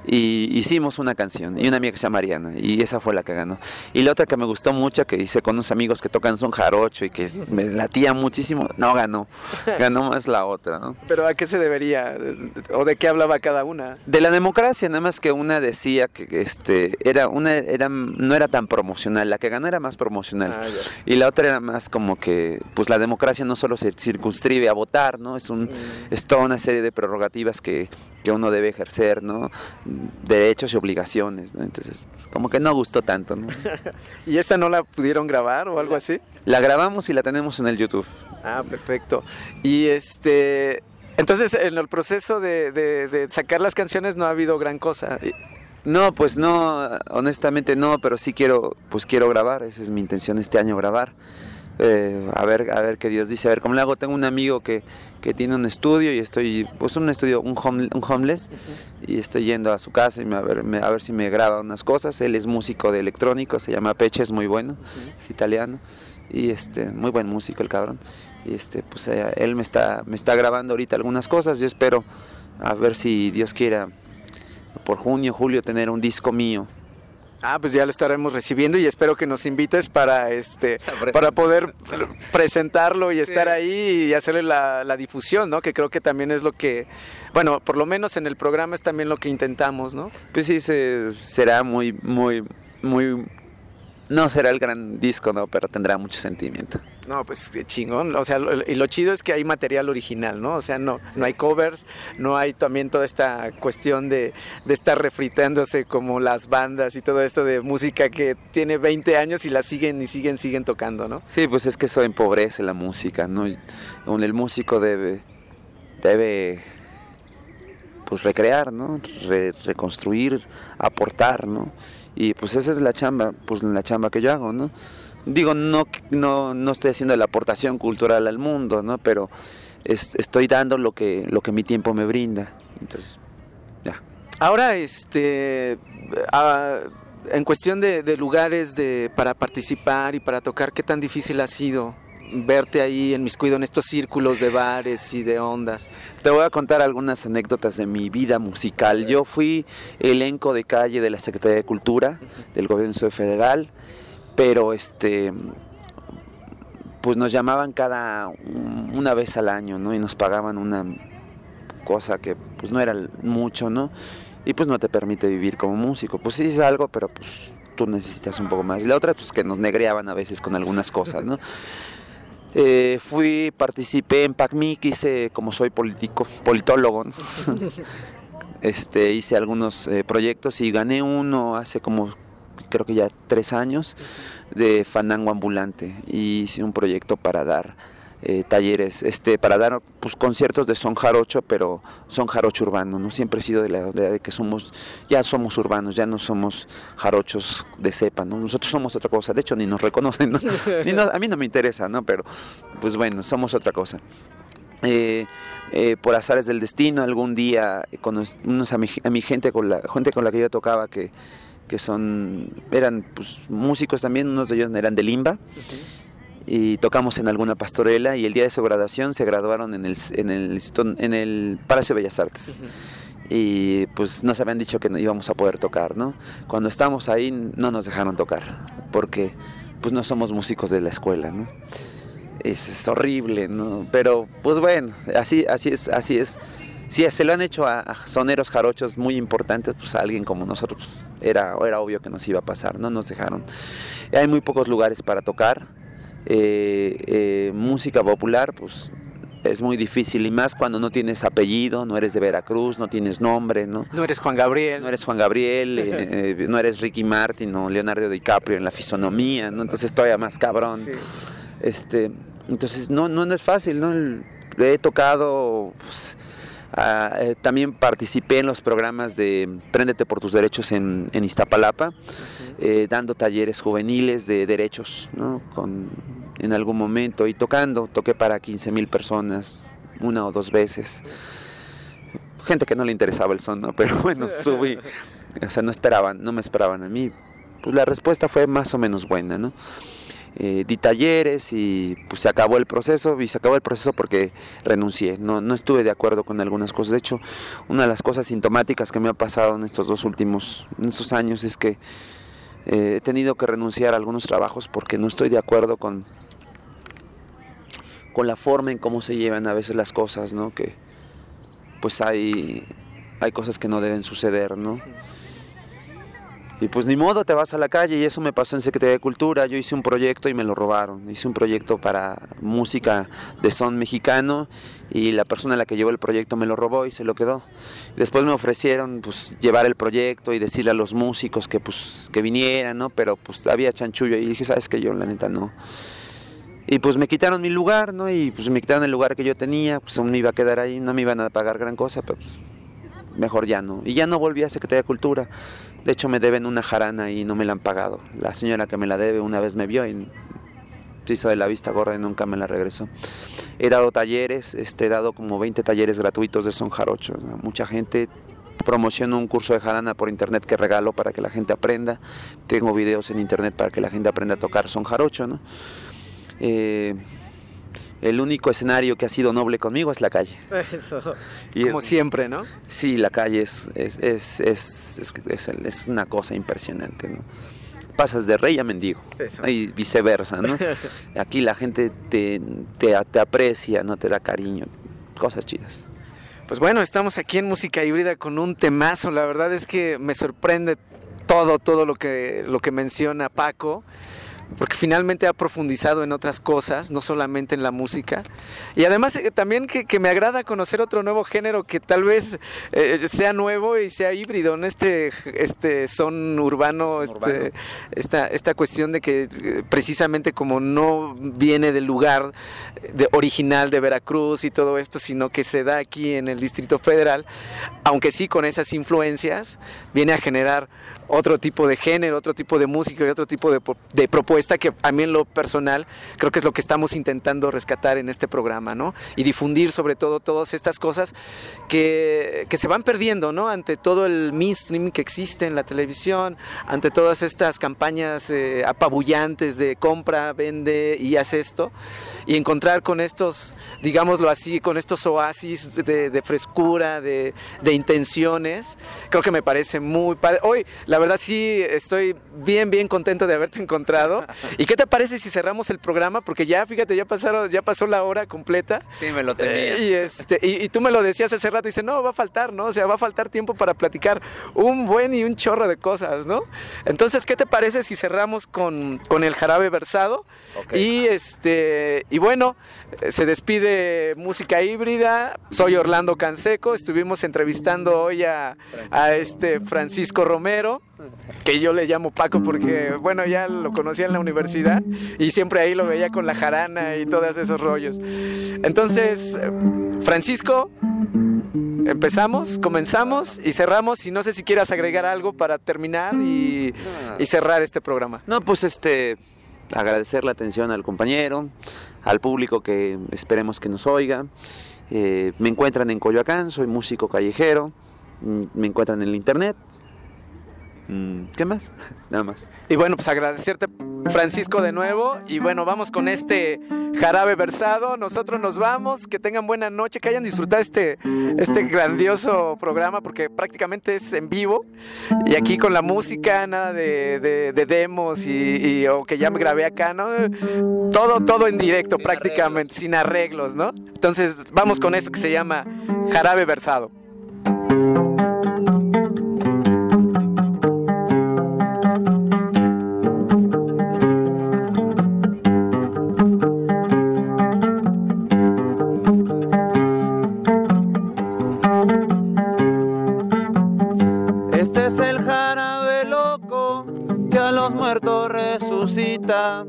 y hicimos una canción, y una amiga que se llama Mariana, y esa fue la que ganó. Y la otra que me gustó mucho, que hice con unos amigos que tocan son jarocho y que me latía muchísimo, no ganó, ganó más la otra, ¿no? Pero ¿a qué se debería? ¿O de qué hablaba cada una? De la democracia, nada más que una decía que este era una era no era tan promocional, la que ganó era más promocional. Ah, ya. Y la otra era más como que pues la democracia no solo se circunscribe a votar, ¿no? Es un Mm. es toda una serie de prerrogativas que, que uno debe ejercer, ¿no? Derechos y obligaciones, ¿no? Entonces, como que no gustó tanto, ¿no? ¿Y esta no la pudieron grabar o algo así? La grabamos y la tenemos en el YouTube. Ah, perfecto. Y este... Entonces, en el proceso de, de- de sacar las canciones no ha habido gran cosa. Y- No, pues no, honestamente no, pero sí quiero, pues quiero grabar, esa es mi intención este año, grabar. Eh, a ver, a ver qué Dios dice, a ver cómo le hago. Tengo un amigo que, que tiene un estudio y estoy, pues un estudio, un, home, un homeless, y estoy yendo a su casa y me- a, ver, me- a ver si me graba unas cosas. Él es músico de electrónico, se llama Peche, es muy bueno, es italiano, y este, muy buen músico el cabrón. Y este, pues eh, él me está, me está grabando ahorita algunas cosas. Yo espero, a ver si Dios quiera, por junio, julio, tener un disco mío. Ah, pues ya lo estaremos recibiendo y espero que nos invites para este para poder presentarlo y estar ahí y hacerle la, la difusión, ¿no? Que creo que también es lo que, bueno, por lo menos en el programa es también lo que intentamos, ¿no? Pues sí, se, será muy, muy, muy... No será el gran disco, ¿no? Pero tendrá mucho sentimiento. No, pues qué chingón. O sea, lo- y lo chido es que hay material original, ¿no? O sea, no, no hay covers, no hay también toda esta cuestión de, de estar refritándose como las bandas y todo esto de música que tiene veinte años y la siguen y siguen, siguen tocando, ¿no? Sí, pues es que eso empobrece la música, ¿no? Y el músico debe, debe, pues recrear, ¿no? Re- reconstruir, aportar, ¿no? Y pues esa es la chamba, pues la chamba que yo hago, ¿no? Digo, no, no, no estoy haciendo la aportación cultural al mundo, ¿no? Pero es- estoy dando lo que, lo que mi tiempo me brinda. Entonces, ya. Ahora, este, ah, en cuestión de, de lugares de, para participar y para tocar, ¿qué tan difícil ha sido verte ahí inmiscuido en estos círculos de bares y de ondas? Te voy a contar algunas anécdotas de mi vida musical. Yo fui elenco de calle de la Secretaría de Cultura del Gobierno Federal, pero este, pues nos llamaban cada una vez al año, ¿no? Y nos pagaban una cosa que pues no era mucho, ¿no? Y pues no te permite vivir como músico. Pues sí es algo, pero pues tú necesitas un poco más. Y la otra, pues que nos negreaban a veces con algunas cosas, ¿no? Eh, fui, participé en PACMIC, hice, como soy político, politólogo, ¿no? este, hice algunos eh, proyectos y gané uno hace como, creo que ya tres años, de fandango ambulante. Y hice un proyecto para dar eh, talleres, este, para dar pues, conciertos de son jarocho, pero son jarocho urbano, ¿no? Siempre he sido de la idea de que somos, ya somos urbanos, ya no somos jarochos de cepa, ¿no? Nosotros somos otra cosa, de hecho ni nos reconocen, ¿no? Ni no, a mí no me interesa, ¿no? Pero pues bueno, somos otra cosa. Eh, eh, por azares del destino, algún día con unos, a, mi, a mi gente, con la gente con la que yo tocaba, que, que son, eran pues, músicos también, unos de ellos eran de Limba, uh-huh. Y tocamos en alguna pastorela, y el día de su graduación se graduaron en el, en el, en el Palacio de Bellas Artes. Uh-huh. Y pues nos habían dicho que no íbamos a poder tocar, ¿no? Cuando estábamos ahí no nos dejaron tocar, porque pues no somos músicos de la escuela, ¿no? Es, es horrible, ¿no? Pero pues bueno, así, así es, así es. Si se lo han hecho a, a soneros jarochos muy importantes, pues a alguien como nosotros pues, era, era obvio que nos iba a pasar, no nos dejaron. Hay muy pocos lugares para tocar. Eh, eh, música popular, pues es muy difícil, y más cuando no tienes apellido, no eres de Veracruz, no tienes nombre, ¿no? No eres Juan Gabriel. No eres Juan Gabriel, eh, eh, no eres Ricky Martin o Leonardo DiCaprio en la fisonomía, ¿no? Entonces todavía más cabrón. Sí. Este, entonces no, no, no es fácil, ¿no? He tocado, pues, uh, eh, también participé en los programas de Préndete por tus derechos en, en Iztapalapa, uh-huh. eh, dando talleres juveniles de derechos, ¿no? Con, en algún momento, y tocando, toqué para quince mil personas una o dos veces. Gente que no le interesaba el son, ¿no? Pero bueno, subí, o sea, no esperaban, no me esperaban a mí. Pues la respuesta fue más o menos buena, ¿no? Eh, di talleres y pues se acabó el proceso, y se acabó el proceso porque renuncié, no, no estuve de acuerdo con algunas cosas. De hecho, una de las cosas sintomáticas que me ha pasado en estos dos últimos, en estos años, es que eh, he tenido que renunciar a algunos trabajos porque no estoy de acuerdo con, con la forma en cómo se llevan a veces las cosas, ¿no? Que pues hay, hay cosas que no deben suceder, ¿no? Y pues ni modo, te vas a la calle, y eso me pasó en Secretaría de Cultura. Yo hice un proyecto y me lo robaron. Hice un proyecto para música de son mexicano, y la persona a la que llevó el proyecto me lo robó y se lo quedó. Después me ofrecieron pues llevar el proyecto y decirle a los músicos que pues que vinieran, ¿no? Pero pues había chanchullo, y dije, ¿sabes qué? Yo la neta no. Y pues me quitaron mi lugar, ¿no? Y pues me quitaron el lugar que yo tenía, pues aún me iba a quedar ahí, no me iban a pagar gran cosa, pero pues mejor ya no. Y ya no volví a Secretaría de Cultura. De hecho, me deben una jarana y no me la han pagado. La señora que me la debe una vez me vio y se hizo de la vista gorda y nunca me la regresó. He dado talleres, este, he dado como veinte talleres gratuitos de son jarocho. Mucha gente. Promociono un curso de jarana por internet que regalo para que la gente aprenda. Tengo videos en internet para que la gente aprenda a tocar son jarocho, ¿no? Eh... El único escenario que ha sido noble conmigo es la calle. Eso, y como es, siempre, ¿no? Sí, la calle es, es, es, es, es, es, es una cosa impresionante, ¿no? Pasas de rey a mendigo, eso. Y viceversa, ¿no? Aquí la gente te, te, te aprecia, no te da cariño, cosas chidas. Pues bueno, estamos aquí en Música Híbrida con un temazo. La verdad es que me sorprende todo, todo lo que, lo que menciona Paco, porque finalmente ha profundizado en otras cosas, no solamente en la música. Y además eh, también que, que me agrada conocer otro nuevo género que tal vez eh, sea nuevo y sea híbrido, ¿no? Este, este son urbano, son este, urbano. Esta, esta cuestión de que eh, precisamente como no viene del lugar de, original de Veracruz y todo esto, sino que se da aquí en el Distrito Federal, aunque sí con esas influencias, viene a generar otro tipo de género, otro tipo de música y otro tipo de, de propuesta que a mí en lo personal creo que es lo que estamos intentando rescatar en este programa, ¿no? Y difundir sobre todo todas estas cosas que, que se van perdiendo, ¿no? Ante todo el mainstream que existe en la televisión, ante todas estas campañas eh, apabullantes de compra, vende y haz esto, y encontrar con estos, digámoslo así, con estos oasis de, de frescura, de, de intenciones, creo que me parece muy padre. Hoy, la La verdad sí estoy bien, bien contento de haberte encontrado. ¿Y qué te parece si cerramos el programa? Porque ya, fíjate, ya pasaron, ya pasó la hora completa. Sí, me lo temía. Eh, y, este, y, y tú me lo decías hace rato, y dice, no, va a faltar, ¿no? O sea, va a faltar tiempo para platicar un buen y un chorro de cosas, ¿no? Entonces, ¿qué te parece si cerramos con, con el jarabe versado? Okay. Y, este, y bueno, se despide Música Híbrida. Soy Orlando Canseco. Estuvimos entrevistando hoy a, a este Francisco Romero, que yo le llamo Paco porque, bueno, ya lo conocía en la universidad y siempre ahí lo veía con la jarana y todos esos rollos. Entonces, Francisco, empezamos, comenzamos y cerramos, y no sé si quieras agregar algo para terminar y, y cerrar este programa. No, pues este, agradecer la atención al compañero, al público que esperemos que nos oiga. Eh, me encuentran en Coyoacán, soy músico callejero, me encuentran en el internet. ¿Qué más? Nada más. Y bueno, pues agradecerte, Francisco, de nuevo. Y bueno, vamos con este jarabe versado. Nosotros nos vamos. Que tengan buena noche, que hayan disfrutado este, este grandioso programa, porque prácticamente es en vivo. Y aquí con la música, nada de, de, de demos y, y o que ya me grabé acá, ¿no? Todo, todo en directo, sin prácticamente, arreglos. sin arreglos, ¿no? Entonces, vamos con esto que se llama jarabe versado. Este es el jarabe loco que a los muertos resucita.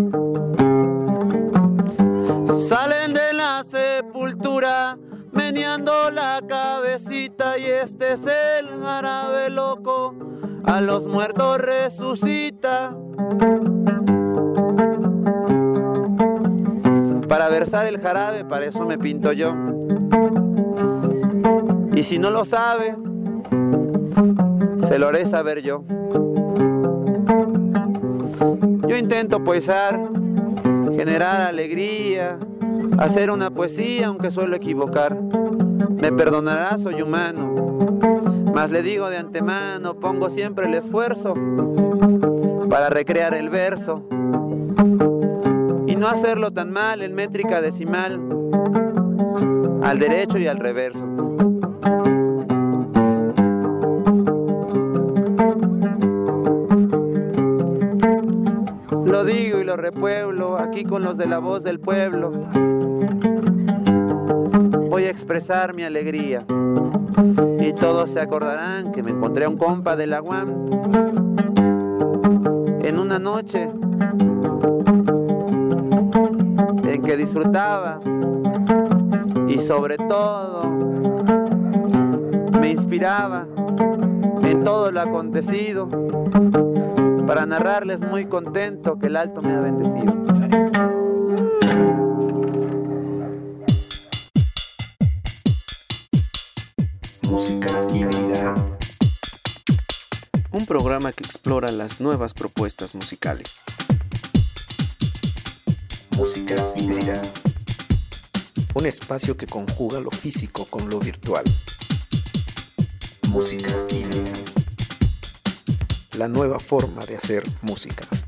Salen de la sepultura meneando la cabecita, y este es el jarabe loco, a los muertos resucita. Para versar el jarabe, para eso me pinto yo. Y si no lo sabe, se lo haré saber yo. Yo intento poesar, generar alegría, hacer una poesía aunque suelo equivocar. Me perdonará, soy humano, mas le digo de antemano, pongo siempre el esfuerzo para recrear el verso y no hacerlo tan mal en métrica decimal, al derecho y al reverso. Lo digo y lo repueblo aquí con los de la voz del pueblo. Voy a expresar mi alegría y todos se acordarán que me encontré a un compa de la U A M en una noche en que disfrutaba y sobre todo me inspiraba en todo lo acontecido, para narrarles muy contento que el alto me ha bendecido. Música híbrida. Un programa que explora las nuevas propuestas musicales. Música híbrida. Un espacio que conjuga lo físico con lo virtual. Música híbrida. La nueva forma de hacer música.